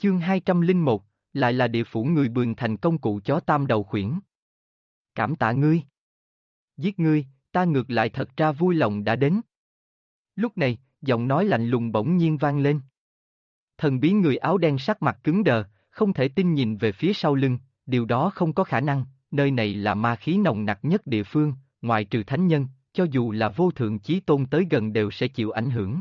Chương 201, lại là địa phủ người bường thành công cụ chó tam đầu khuyển. Cảm tạ ngươi. Giết ngươi, ta ngược lại thật ra vui lòng đã đến. Lúc này, giọng nói lạnh lùng bỗng nhiên vang lên. Thần bí người áo đen sắc mặt cứng đờ, không thể tin nhìn về phía sau lưng, điều đó không có khả năng, nơi này là ma khí nồng nặc nhất địa phương, ngoại trừ thánh nhân, cho dù là vô thượng chí tôn tới gần đều sẽ chịu ảnh hưởng.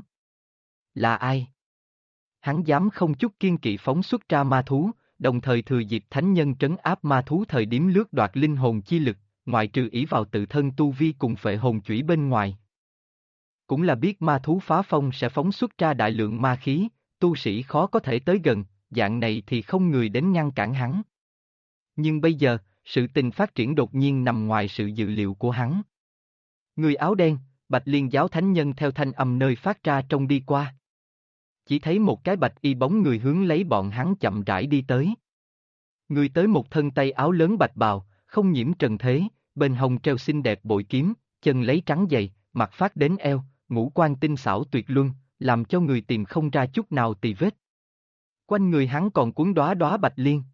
Là ai? Hắn dám không chút kiên kỵ phóng xuất ra ma thú, đồng thời thừa dịp thánh nhân trấn áp ma thú thời điểm lướt đoạt linh hồn chi lực, ngoại trừ ỷ vào tự thân tu vi cùng phệ hồn chủy bên ngoài. Cũng là biết ma thú phá phong sẽ phóng xuất ra đại lượng ma khí, tu sĩ khó có thể tới gần, dạng này thì không người đến ngăn cản hắn. Nhưng bây giờ, sự tình phát triển đột nhiên nằm ngoài sự dự liệu của hắn. Người áo đen, Bạch Liên giáo thánh nhân theo thanh âm nơi phát ra trông đi qua. Chỉ thấy một cái bạch y bóng người hướng lấy bọn hắn chậm rãi đi tới. Người tới một thân tay áo lớn bạch bào, không nhiễm trần thế, bên hông treo xinh đẹp bội kiếm, chân lấy trắng dày, mặt phát đến eo, ngũ quan tinh xảo tuyệt luân, làm cho người tìm không ra chút nào tì vết. Quanh người hắn còn cuốn đóa đóa bạch liên.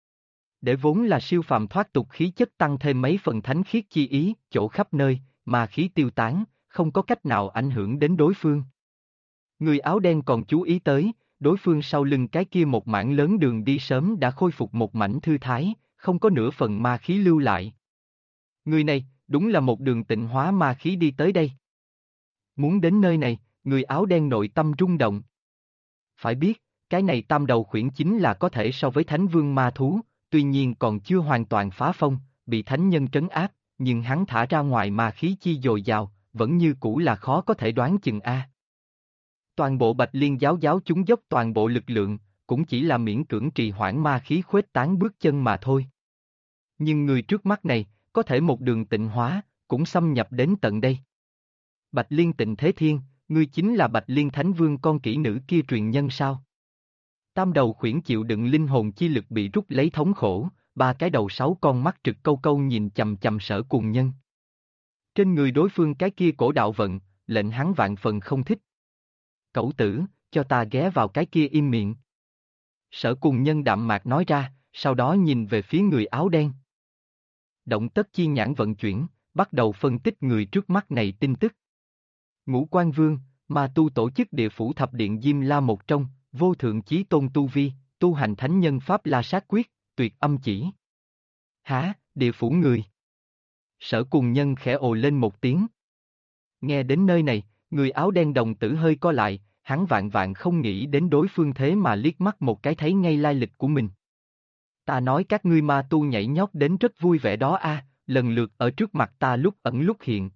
Để vốn là siêu phàm thoát tục khí chất tăng thêm mấy phần thánh khiết chi ý, chỗ khắp nơi, mà khí tiêu tán, không có cách nào ảnh hưởng đến đối phương. Người áo đen còn chú ý tới, đối phương sau lưng cái kia một mảng lớn đường đi sớm đã khôi phục một mảnh thư thái, không có nửa phần ma khí lưu lại. Người này, đúng là một đường tịnh hóa ma khí đi tới đây. Muốn đến nơi này, người áo đen nội tâm rung động. Phải biết, cái này tam đầu khuyển chính là có thể so với thánh vương ma thú, tuy nhiên còn chưa hoàn toàn phá phong, bị thánh nhân trấn áp, nhưng hắn thả ra ngoài ma khí chi dồi dào, vẫn như cũ là khó có thể đoán chừng a. Toàn bộ Bạch Liên giáo chúng dốc toàn bộ lực lượng, cũng chỉ là miễn cưỡng trì hoãn ma khí khuếch tán bước chân mà thôi. Nhưng người trước mắt này, có thể một đường tịnh hóa, cũng xâm nhập đến tận đây. Bạch Liên Tịnh Thế Thiên, ngươi chính là Bạch Liên Thánh Vương con kỹ nữ kia truyền nhân sao? Tam đầu khuyển chịu đựng linh hồn chi lực bị rút lấy thống khổ, ba cái đầu sáu con mắt trực câu câu nhìn chằm chằm Sở Cùng Nhân. Trên người đối phương cái kia cổ đạo vận, lệnh hắn vạn phần không thích. Cẩu tử, cho ta ghé vào cái kia im miệng. Sở Cùng Nhân đạm mạc nói ra, sau đó nhìn về phía người áo đen. Động tất chi nhãn vận chuyển, bắt đầu phân tích người trước mắt này tin tức. Ngũ Quan Vương, ma tu tổ chức địa phủ thập điện Diêm La một trong, vô thượng chí tôn tu vi, tu hành thánh nhân pháp La Sát Quyết, tuyệt âm chỉ. Hả, địa phủ người. Sở Cùng Nhân khẽ ồ lên một tiếng. Nghe đến nơi này, người áo đen đồng tử hơi co lại, hắn vạn vạn không nghĩ đến đối phương thế mà liếc mắt một cái thấy ngay lai lịch của mình. Ta nói các ngươi ma tu nhảy nhót đến rất vui vẻ đó a, lần lượt ở trước mặt ta lúc ẩn lúc hiện.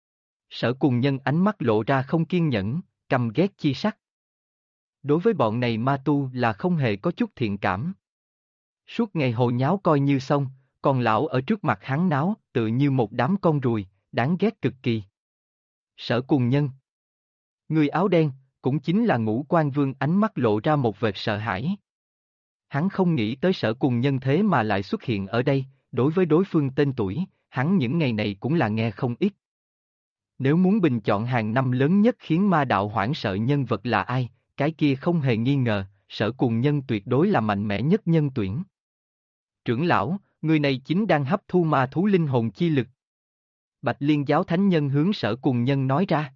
Sở Cùng Nhân ánh mắt lộ ra không kiên nhẫn, căm ghét chi sắc. Đối với bọn này ma tu là không hề có chút thiện cảm. Suốt ngày hồ nháo coi như xong, còn lão ở trước mặt hắn náo, tự như một đám con ruồi, đáng ghét cực kỳ. Sở Cùng Nhân. Người áo đen, cũng chính là Ngũ Quan Vương ánh mắt lộ ra một vệt sợ hãi. Hắn không nghĩ tới Sở Cùng Nhân thế mà lại xuất hiện ở đây, đối với đối phương tên tuổi, hắn những ngày này cũng là nghe không ít. Nếu muốn bình chọn hàng năm lớn nhất khiến ma đạo hoảng sợ nhân vật là ai, cái kia không hề nghi ngờ, Sở Cùng Nhân tuyệt đối là mạnh mẽ nhất nhân tuyển. Trưởng lão, người này chính đang hấp thu ma thú linh hồn chi lực. Bạch Liên giáo thánh nhân hướng Sở Cùng Nhân nói ra.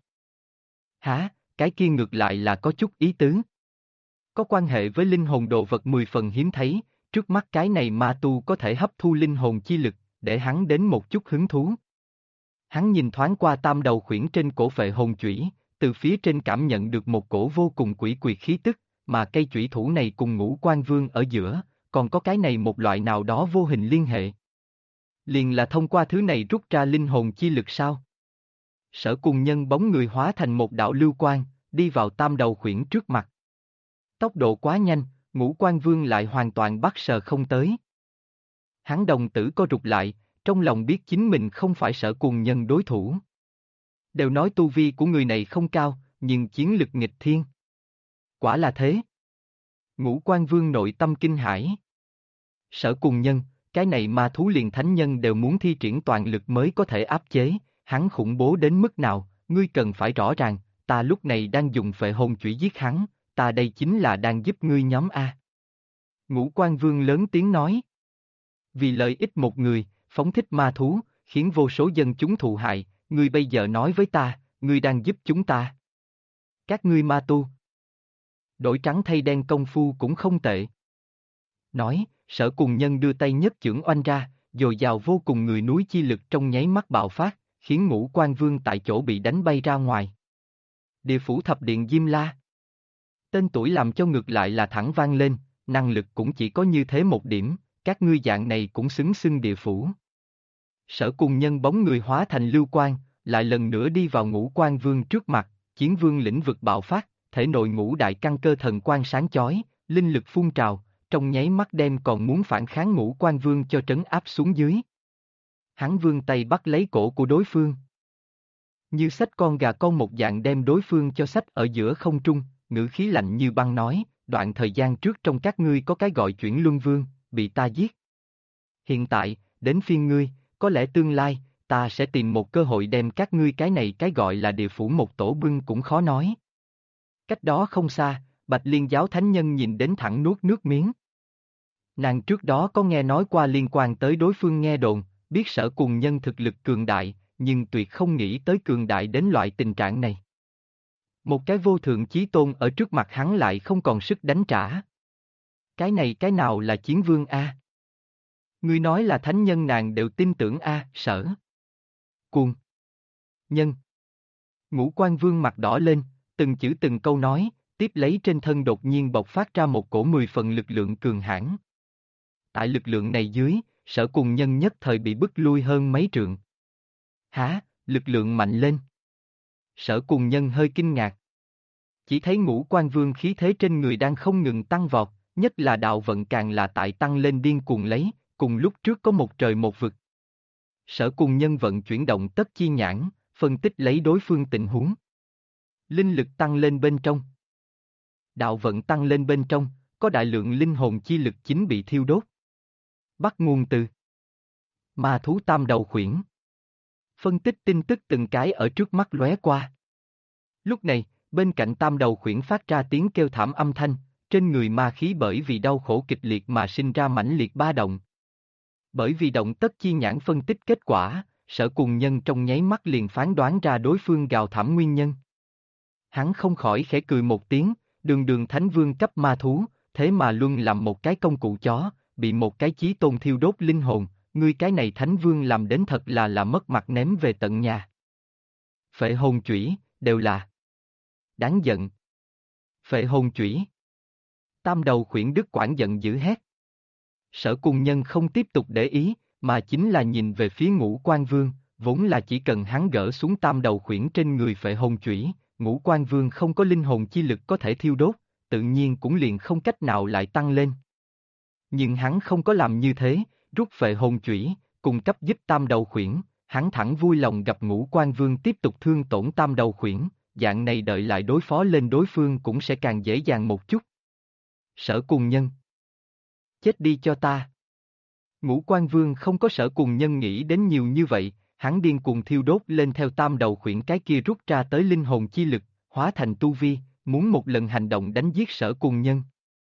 Hả, cái kia ngược lại là có chút ý tứ. Có quan hệ với linh hồn đồ vật 10 phần hiếm thấy, trước mắt cái này ma tu có thể hấp thu linh hồn chi lực, để hắn đến một chút hứng thú. Hắn nhìn thoáng qua tam đầu khuyển trên cổ phệ hồn chủy, từ phía trên cảm nhận được một cổ vô cùng quỷ quyệt khí tức, mà cây chủy thủ này cùng Ngũ Quan Vương ở giữa, còn có cái này một loại nào đó vô hình liên hệ. Liền là thông qua thứ này rút ra linh hồn chi lực sao? Sở Cùng Nhân bóng người hóa thành một đạo lưu quang, đi vào tam đầu khuyển trước mặt. Tốc độ quá nhanh, Ngũ Quan Vương lại hoàn toàn bắt sờ không tới. Hắn đồng tử co rụt lại, trong lòng biết chính mình không phải Sở Cùng Nhân đối thủ. Đều nói tu vi của người này không cao, nhưng chiến lực nghịch thiên. Quả là thế. Ngũ Quan Vương nội tâm kinh hãi. Sở Cùng Nhân, cái này ma thú liền thánh nhân đều muốn thi triển toàn lực mới có thể áp chế, hắn khủng bố đến mức nào, ngươi cần phải rõ ràng, ta lúc này đang dùng phệ hồn chủy giết hắn, ta đây chính là đang giúp ngươi nhóm A. Ngũ Quan Vương lớn tiếng nói. Vì lợi ích một người, phóng thích ma thú, khiến vô số dân chúng thụ hại, ngươi bây giờ nói với ta, ngươi đang giúp chúng ta. Các ngươi ma tu. Đổi trắng thay đen công phu cũng không tệ. Nói, Sở Cùng Nhân đưa tay nhất chưởng oanh ra, dồi dào vô cùng người núi chi lực trong nháy mắt bạo phát, khiến Ngũ Quan Vương tại chỗ bị đánh bay ra ngoài. Địa phủ thập điện Diêm La. Tên tuổi làm cho ngược lại là thẳng vang lên, năng lực cũng chỉ có như thế một điểm, các ngươi dạng này cũng xứng xưng địa phủ. Sở Cùng Nhân bóng người hóa thành lưu quang, lại lần nữa đi vào Ngũ Quan Vương trước mặt, Chiến Vương lĩnh vực bạo phát, thể nội ngũ đại căn cơ thần quang sáng chói, linh lực phun trào, trong nháy mắt đem còn muốn phản kháng Ngũ Quan Vương cho trấn áp xuống dưới. Hắn vươn tay bắt lấy cổ của đối phương. Như xách con gà con một dạng đem đối phương cho xách ở giữa không trung, ngữ khí lạnh như băng nói, đoạn thời gian trước trong các ngươi có cái gọi chuyển luân vương, bị ta giết. Hiện tại, đến phiên ngươi, có lẽ tương lai, ta sẽ tìm một cơ hội đem các ngươi cái này cái gọi là địa phủ một tổ bưng cũng khó nói. Cách đó không xa, Bạch Liên giáo thánh nhân nhìn đến thẳng nuốt nước miếng. Nàng trước đó có nghe nói qua liên quan tới đối phương nghe đồn, biết Sở Cùng Nhân thực lực cường đại, nhưng tuyệt không nghĩ tới cường đại đến loại tình trạng này. Một cái vô thượng chí tôn ở trước mặt hắn lại không còn sức đánh trả. Cái này cái nào là Chiến Vương a? Ngươi nói là thánh nhân nàng đều tin tưởng a, Sở Cùng Nhân. Ngũ Quan Vương mặt đỏ lên, từng chữ từng câu nói, tiếp lấy trên thân đột nhiên bộc phát ra một cổ 10 phần lực lượng cường hãn. Tại lực lượng này dưới, Sở Cùng Nhân nhất thời bị bức lui hơn mấy trượng. Hả, lực lượng mạnh lên. Sở Cùng Nhân hơi kinh ngạc. Chỉ thấy Ngũ Quan Vương khí thế trên người đang không ngừng tăng vọt, nhất là đạo vận càng là tại tăng lên điên cuồng lấy, cùng lúc trước có một trời một vực. Sở Cùng Nhân vận chuyển động tất chi nhãn, phân tích lấy đối phương tình huống. Linh lực tăng lên bên trong. Đạo vận tăng lên bên trong, có đại lượng linh hồn chi lực chính bị thiêu đốt. Bắt nguồn từ ma thú tam đầu khuyển. Phân tích tin tức từng cái ở trước mắt lóe qua. Lúc này, bên cạnh tam đầu khuyển phát ra tiếng kêu thảm âm thanh, trên người ma khí bởi vì đau khổ kịch liệt mà sinh ra mãnh liệt ba động. Bởi vì động tất chi nhãn phân tích kết quả, Sở Cùng Nhân trong nháy mắt liền phán đoán ra đối phương gào thảm nguyên nhân. Hắn không khỏi khẽ cười một tiếng, đường đường thánh vương cấp ma thú, thế mà luôn làm một cái công cụ chó, bị một cái chí tôn thiêu đốt linh hồn, ngươi cái này thánh vương làm đến thật là mất mặt ném về tận nhà. Phệ hồn chủy, đều là đáng giận. Phệ hồn chủy. Tam đầu khuyển Đức Quảng giận dữ hét. Sở Cùng Nhân không tiếp tục để ý, mà chính là nhìn về phía Ngũ Quan Vương, vốn là chỉ cần hắn gỡ xuống tam đầu khuyển trên người phệ hồn chủy, Ngũ Quan Vương không có linh hồn chi lực có thể thiêu đốt, tự nhiên cũng liền không cách nào lại tăng lên. Nhưng hắn không có làm như thế, rút phệ hồn chủy, cung cấp giúp tam đầu khuyển, hắn thẳng vui lòng gặp Ngũ Quan Vương tiếp tục thương tổn tam đầu khuyển, dạng này đợi lại đối phó lên đối phương cũng sẽ càng dễ dàng một chút. Sở Cùng Nhân. Chết đi cho ta. Ngũ Quan Vương không có Sở Cùng Nhân nghĩ đến nhiều như vậy, hắn điên cuồng thiêu đốt lên theo tam đầu khuyển cái kia rút ra tới linh hồn chi lực, hóa thành tu vi, muốn một lần hành động đánh giết Sở Cùng Nhân.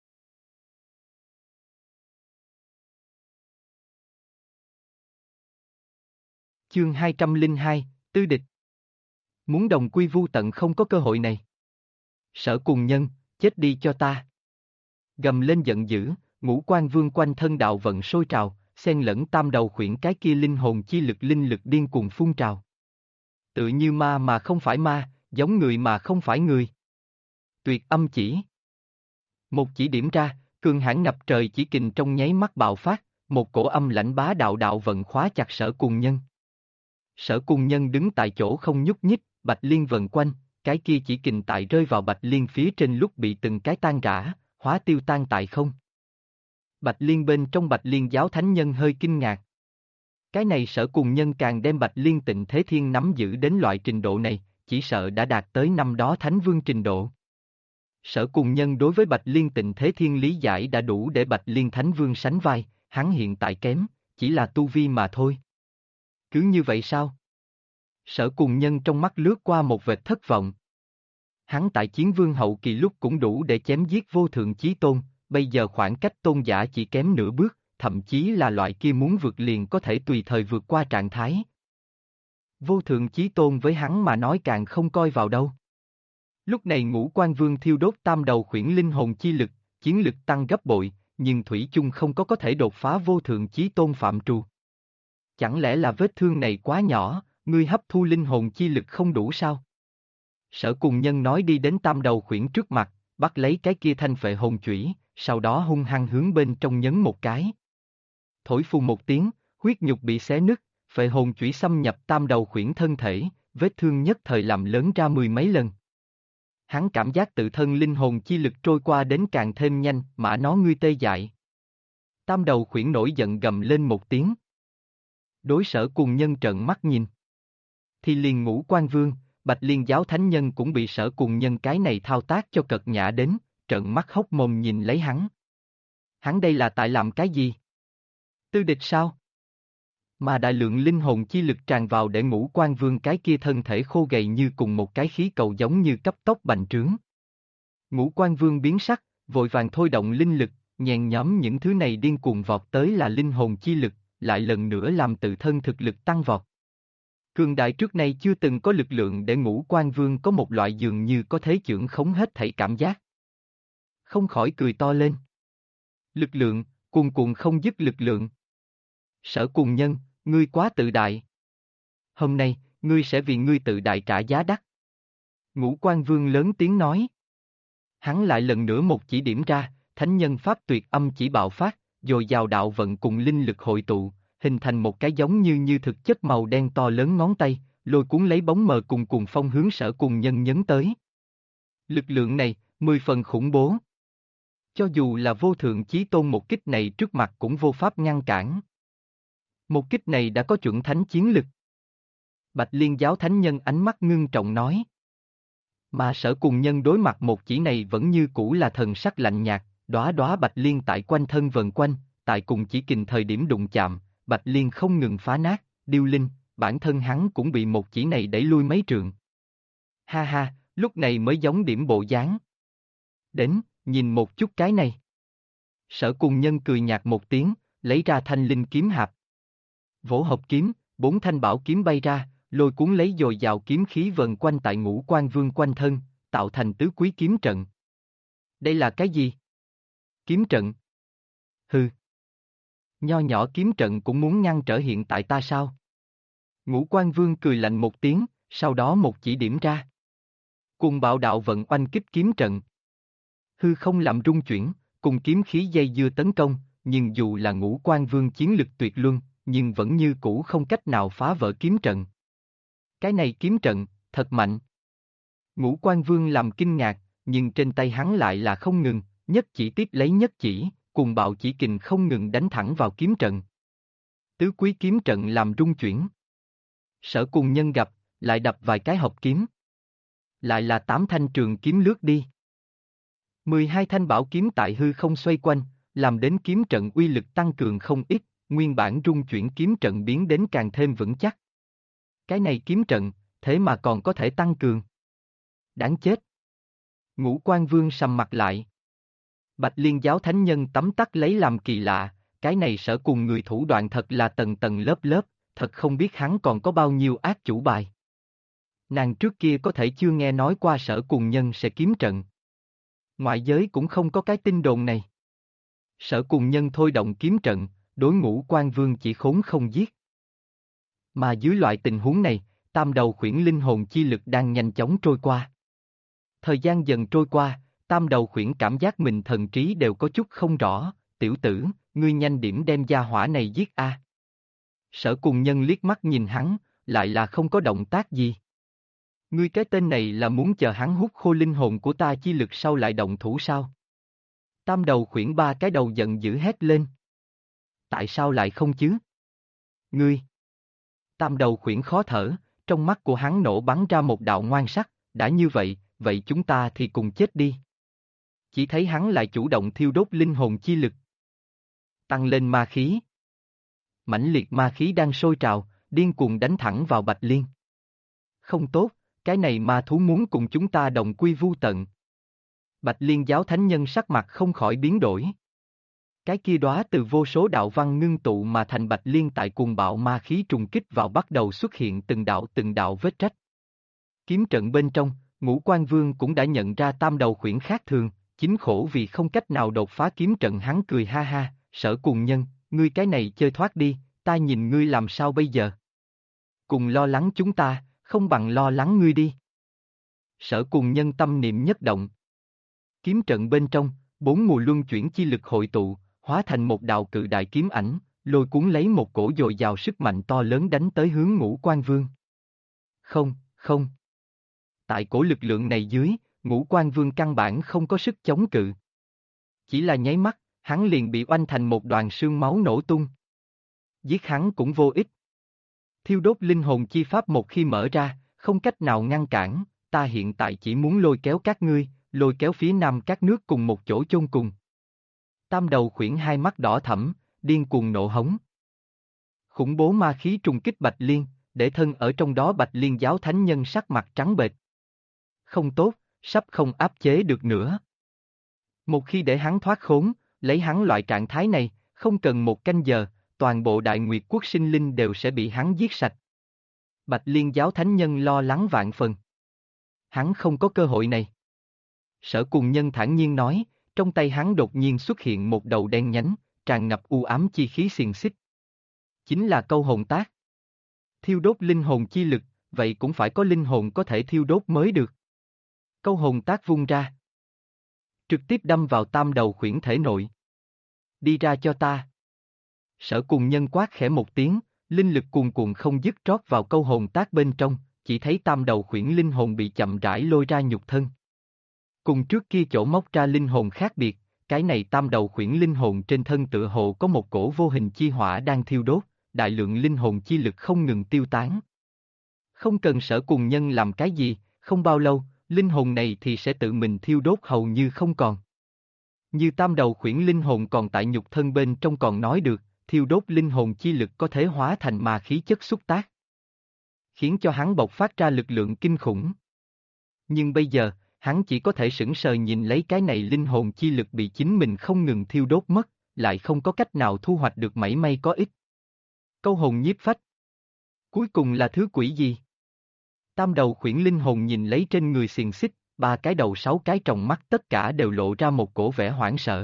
Chương 202, Tư địch. Muốn đồng quy vu tận không có cơ hội này. Sở Cùng Nhân, chết đi cho ta. Gầm lên giận dữ, Ngũ Quan Vương quanh thân đạo vận sôi trào, xen lẫn tam đầu khuyển cái kia linh hồn chi lực linh lực điên cuồng phun trào. Tự như ma mà không phải ma, giống người mà không phải người. Tuyệt âm chỉ. Một chỉ điểm ra, cường hãn ngập trời chỉ kình trong nháy mắt bạo phát, một cổ âm lãnh bá đạo đạo vận khóa chặt Sở Cùng Nhân. Sở Cùng Nhân đứng tại chỗ không nhúc nhích, Bạch Liên vần quanh, cái kia chỉ kình tại rơi vào Bạch Liên phía trên lúc bị từng cái tan rã, hóa tiêu tan tại không. Bạch Liên bên trong Bạch Liên giáo thánh nhân hơi kinh ngạc. Cái này Sở Cùng Nhân càng đem Bạch Liên Tịnh Thế Thiên nắm giữ đến loại trình độ này, chỉ sợ đã đạt tới năm đó thánh vương trình độ. Sở Cùng Nhân đối với Bạch Liên Tịnh Thế Thiên lý giải đã đủ để Bạch Liên Thánh Vương sánh vai, hắn hiện tại kém, chỉ là tu vi mà thôi. Cứ như vậy sao? Sở Cùng Nhân trong mắt lướt qua một vệt thất vọng. Hắn tại Chiến Vương hậu kỳ lúc cũng đủ để chém giết vô thượng chí tôn, bây giờ khoảng cách tôn giả chỉ kém nửa bước, thậm chí là loại kia muốn vượt liền có thể tùy thời vượt qua trạng thái. Vô thượng chí tôn với hắn mà nói càng không coi vào đâu. Lúc này Ngũ Quan Vương thiêu đốt tam đầu khuyển linh hồn chi lực, chiến lực tăng gấp bội, nhưng thủy chung không có thể đột phá vô thượng chí tôn phạm trù. Chẳng lẽ là vết thương này quá nhỏ, ngươi hấp thu linh hồn chi lực không đủ sao? Sở Cùng Nhân nói đi đến tam đầu khuyển trước mặt, bắt lấy cái kia thanh phệ hồn chủy, sau đó hung hăng hướng bên trong nhấn một cái. Thổi phù một tiếng, huyết nhục bị xé nứt, phệ hồn chủy xâm nhập tam đầu khuyển thân thể, vết thương nhất thời làm lớn ra mười mấy lần. Hắn cảm giác tự thân linh hồn chi lực trôi qua đến càng thêm nhanh, mà nó ngươi tê dại. Tam đầu khuyển nổi giận gầm lên một tiếng. Đối Sở Cùng Nhân trợn mắt nhìn. Thì liền Ngũ Quan Vương, Bạch Liên Giáo Thánh Nhân cũng bị Sở Cùng Nhân cái này thao tác cho cật nhã đến, trợn mắt hốc mồm nhìn lấy hắn. Hắn đây là tại làm cái gì? Tư địch sao? Mà đại lượng linh hồn chi lực tràn vào để Ngũ Quan Vương cái kia thân thể khô gầy như cùng một cái khí cầu giống như cấp tốc bành trướng. Ngũ Quan Vương biến sắc, vội vàng thôi động linh lực, nhàn nhõm những thứ này điên cuồng vọt tới là linh hồn chi lực, lại lần nữa làm tự thân thực lực tăng vọt. Cường đại trước nay chưa từng có lực lượng để Ngũ Quan Vương có một loại dường như có thể chưởng khống hết thảy cảm giác. Không khỏi cười to lên. Lực lượng, cuồn cuộn không dứt lực lượng. Sở Cùng Nhân, ngươi quá tự đại. Hôm nay, ngươi sẽ vì ngươi tự đại trả giá đắt. Ngũ Quan Vương lớn tiếng nói. Hắn lại lần nữa một chỉ điểm ra, thánh nhân pháp tuyệt âm chỉ bạo phát, dồi dào đạo vận cùng linh lực hội tụ, hình thành một cái giống như thực chất màu đen to lớn ngón tay, lôi cuốn lấy bóng mờ cùng cuồng phong hướng Sở Cùng Nhân nhấn tới. Lực lượng này, 10 phần khủng bố. Cho dù là vô thượng chí tôn một kích này trước mặt cũng vô pháp ngăn cản. Một kích này đã có chuẩn thánh chiến lực. Bạch Liên Giáo Thánh Nhân ánh mắt ngưng trọng nói. Mà Sở Cùng Nhân đối mặt một chỉ này vẫn như cũ là thần sắc lạnh nhạt, đóa đóa bạch liên tại quanh thân vần quanh, tại cùng chỉ kình thời điểm đụng chạm, bạch liên không ngừng phá nát, điêu linh, bản thân hắn cũng bị một chỉ này đẩy lui mấy trượng. Ha ha, lúc này mới giống điểm bộ dáng. Đến, nhìn một chút cái này. Sở Cùng Nhân cười nhạt một tiếng, lấy ra thanh linh kiếm hạp. Vỗ hộp kiếm, 4 thanh bảo kiếm bay ra, lôi cuốn lấy dồi dào kiếm khí vần quanh tại Ngũ Quan Vương quanh thân, tạo thành tứ quý kiếm trận. Đây là cái gì? Kiếm trận? Hừ. Nho nhỏ kiếm trận cũng muốn ngăn trở hiện tại ta sao? Ngũ Quan Vương cười lạnh một tiếng, sau đó một chỉ điểm ra. Cùng bạo đạo vận oanh kích kiếm trận. Hư không làm rung chuyển, cùng kiếm khí dây dưa tấn công, nhưng dù là Ngũ Quan Vương chiến lực tuyệt luân, nhưng vẫn như cũ không cách nào phá vỡ kiếm trận. Cái này kiếm trận, thật mạnh. Ngũ Quan Vương làm kinh ngạc, nhưng trên tay hắn lại là không ngừng, nhất chỉ tiếp lấy nhất chỉ, cùng bạo chỉ kình không ngừng đánh thẳng vào kiếm trận. Tứ quý kiếm trận làm rung chuyển. Sở Cùng Nhân gặp, lại đập vài cái hộp kiếm. Lại là 8 thanh trường kiếm lướt đi. 12 thanh bảo kiếm tại hư không xoay quanh, làm đến kiếm trận uy lực tăng cường không ít, nguyên bản rung chuyển kiếm trận biến đến càng thêm vững chắc. Cái này kiếm trận, thế mà còn có thể tăng cường. Đáng chết. Ngũ Quan Vương sầm mặt lại. Bạch Liên Giáo Thánh Nhân tấm tắc lấy làm kỳ lạ, cái này Sở Cùng người thủ đoạn thật là tầng tầng lớp lớp, thật không biết hắn còn có bao nhiêu ác chủ bài. Nàng trước kia có thể chưa nghe nói qua Sở Cùng Nhân sẽ kiếm trận. Ngoại giới cũng không có cái tin đồn này. Sở Cùng Nhân thôi động kiếm trận, đối Ngũ Quan Vương chỉ khốn không giết. Mà dưới loại tình huống này, tam đầu khuyển linh hồn chi lực đang nhanh chóng trôi qua. Thời gian dần trôi qua, tam đầu khuyển cảm giác mình thần trí đều có chút không rõ, tiểu tử, ngươi nhanh điểm đem gia hỏa này giết a. Sở Cùng Nhân liếc mắt nhìn hắn, lại là không có động tác gì. Ngươi cái tên này là muốn chờ hắn hút khô linh hồn của ta chi lực sau lại động thủ sao? Tam đầu khuyển ba cái đầu giận dữ hét lên. Tại sao lại không chứ? Ngươi! Tam đầu khuyển khó thở, trong mắt của hắn nổ bắn ra một đạo ngoan sắc, đã như vậy, vậy chúng ta thì cùng chết đi. Chỉ thấy hắn lại chủ động thiêu đốt linh hồn chi lực. Tăng lên ma khí. Mãnh liệt ma khí đang sôi trào, điên cuồng đánh thẳng vào Bạch Liên. Không tốt, cái này ma thú muốn cùng chúng ta đồng quy vu tận. Bạch Liên giáo thánh nhân sắc mặt không khỏi biến đổi. Cái kia đóa từ vô số đạo văn ngưng tụ mà thành Bạch Liên tại cuồng bạo ma khí trùng kích vào bắt đầu xuất hiện từng đạo vết rách. Kiếm trận bên trong, Ngũ Quan Vương cũng đã nhận ra tam đầu khuyển khác thường, chính khổ vì không cách nào đột phá kiếm trận, hắn cười ha ha, Sở Cùng Nhân, ngươi cái này chơi thoát đi, ta nhìn ngươi làm sao bây giờ? Cùng lo lắng chúng ta, không bằng lo lắng ngươi đi. Sở Cùng Nhân tâm niệm nhất động. Kiếm trận bên trong, 4 mùa luân chuyển chi lực hội tụ, hóa thành một đạo cự đại kiếm ảnh, lôi cuốn lấy một cổ dồi dào sức mạnh to lớn đánh tới hướng Ngũ Quan Vương. Không, không. Tại cổ lực lượng này dưới, Ngũ Quan Vương căn bản không có sức chống cự. Chỉ là nháy mắt, hắn liền bị oanh thành một đoàn sương máu nổ tung. Giết hắn cũng vô ích. Thiêu đốt linh hồn chi pháp một khi mở ra, không cách nào ngăn cản, ta hiện tại chỉ muốn lôi kéo các ngươi, lôi kéo phía nam các nước cùng một chỗ chôn cùng. Tam đầu khuyển hai mắt đỏ thẫm, điên cuồng nộ hống. Khủng bố ma khí trùng kích Bạch Liên, để thân ở trong đó Bạch Liên giáo thánh nhân sắc mặt trắng bệch. Không tốt, sắp không áp chế được nữa. Một khi để hắn thoát khốn, lấy hắn loại trạng thái này, không cần một canh giờ, toàn bộ Đại Nguyệt quốc sinh linh đều sẽ bị hắn giết sạch. Bạch Liên giáo thánh nhân lo lắng vạn phần. Hắn không có cơ hội này. Sở Cùng Nhân thản nhiên nói, trong tay hắn đột nhiên xuất hiện một đầu đen nhánh, tràn ngập u ám chi khí xiềng xích. Chính là câu hồn tác. Thiêu đốt linh hồn chi lực, vậy cũng phải có linh hồn có thể thiêu đốt mới được. Câu hồn tác vung ra. Trực tiếp đâm vào tam đầu khuyển thể nội. Đi ra cho ta. Sở Cùng Nhân quát khẽ một tiếng, linh lực cuồn cuộn không dứt trót vào câu hồn tác bên trong, chỉ thấy tam đầu khuyển linh hồn bị chậm rãi lôi ra nhục thân. Cùng trước kia chỗ móc ra linh hồn khác biệt, cái này tam đầu khuyển linh hồn trên thân tựa hồ có một cổ vô hình chi hỏa đang thiêu đốt, đại lượng linh hồn chi lực không ngừng tiêu tán. Không cần Sở Cùng Nhân làm cái gì, không bao lâu, linh hồn này thì sẽ tự mình thiêu đốt hầu như không còn. Như tam đầu khuyển linh hồn còn tại nhục thân bên trong còn nói được, thiêu đốt linh hồn chi lực có thể hóa thành ma khí chất xúc tác, khiến cho hắn bộc phát ra lực lượng kinh khủng. Nhưng bây giờ, hắn chỉ có thể sững sờ nhìn lấy cái này linh hồn chi lực bị chính mình không ngừng thiêu đốt mất, lại không có cách nào thu hoạch được mảy may có ích. Câu hồn nhiếp phách. Cuối cùng là thứ quỷ gì? Tam đầu khuyển linh hồn nhìn lấy trên người xiềng xích, 3 cái đầu 6 cái tròng mắt tất cả đều lộ ra một cổ vẻ hoảng sợ.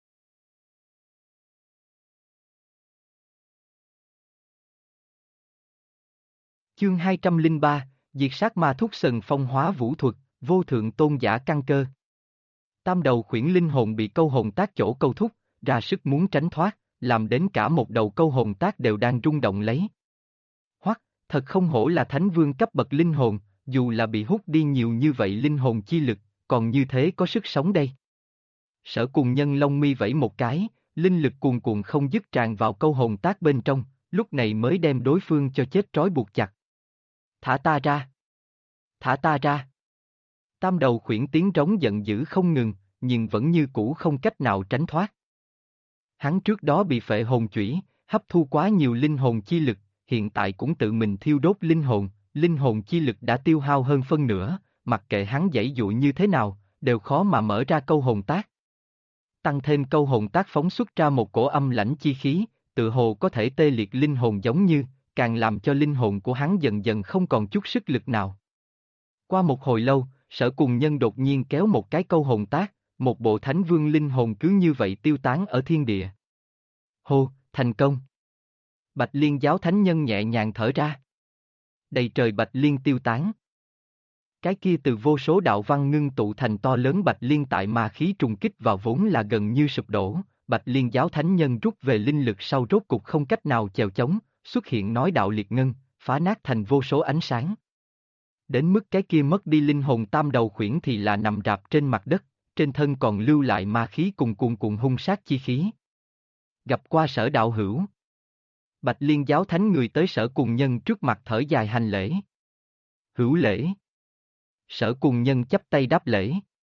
Chương 203, Diệt sát ma thúc sần phong hóa vũ thuật, vô thượng tôn giả căn cơ. Tam đầu khuyển linh hồn bị câu hồn tác chỗ câu thúc, ra sức muốn tránh thoát, làm đến cả một đầu câu hồn tác đều đang rung động lấy. Hoắc, thật không hổ là thánh vương cấp bậc linh hồn, dù là bị hút đi nhiều như vậy linh hồn chi lực, còn như thế có sức sống đây. Sở Cùng Nhân lông mi vẫy một cái, linh lực cuồn cuộn không dứt tràn vào câu hồn tác bên trong, lúc này mới đem đối phương cho chết trói buộc chặt. Thả ta ra! Thả ta ra! Tam đầu khuyển tiếng trống giận dữ không ngừng, nhưng vẫn như cũ không cách nào tránh thoát. Hắn trước đó bị phệ hồn chủy, hấp thu quá nhiều linh hồn chi lực, hiện tại cũng tự mình thiêu đốt linh hồn chi lực đã tiêu hao hơn phân nửa, mặc kệ hắn giãy dụa như thế nào, đều khó mà mở ra câu hồn tác. Tăng thêm câu hồn tác phóng xuất ra một cổ âm lãnh chi khí, tự hồ có thể tê liệt linh hồn giống như, càng làm cho linh hồn của hắn dần dần không còn chút sức lực nào. Qua một hồi lâu, Sở Cùng Nhân đột nhiên kéo một cái câu hồn tác, một bộ thánh vương linh hồn cứ như vậy tiêu tán ở thiên địa. Hô, thành công! Bạch Liên giáo thánh nhân nhẹ nhàng thở ra. Đầy trời Bạch Liên tiêu tán. Cái kia từ vô số đạo văn ngưng tụ thành to lớn Bạch Liên tại ma khí trùng kích vào vốn là gần như sụp đổ, Bạch Liên giáo thánh nhân rút về linh lực sau rốt cục không cách nào chèo chống, xuất hiện nói đạo liệt ngân, phá nát thành vô số ánh sáng. Đến mức cái kia mất đi linh hồn tam đầu khuyển thì là nằm rạp trên mặt đất, trên thân còn lưu lại ma khí cùng cuồn cuộn hung sát chi khí. Gặp qua Sở đạo hữu. Bạch Liên giáo thánh người tới Sở Cùng Nhân trước mặt thở dài hành lễ. Hữu lễ. Sở Cùng Nhân chắp tay đáp lễ.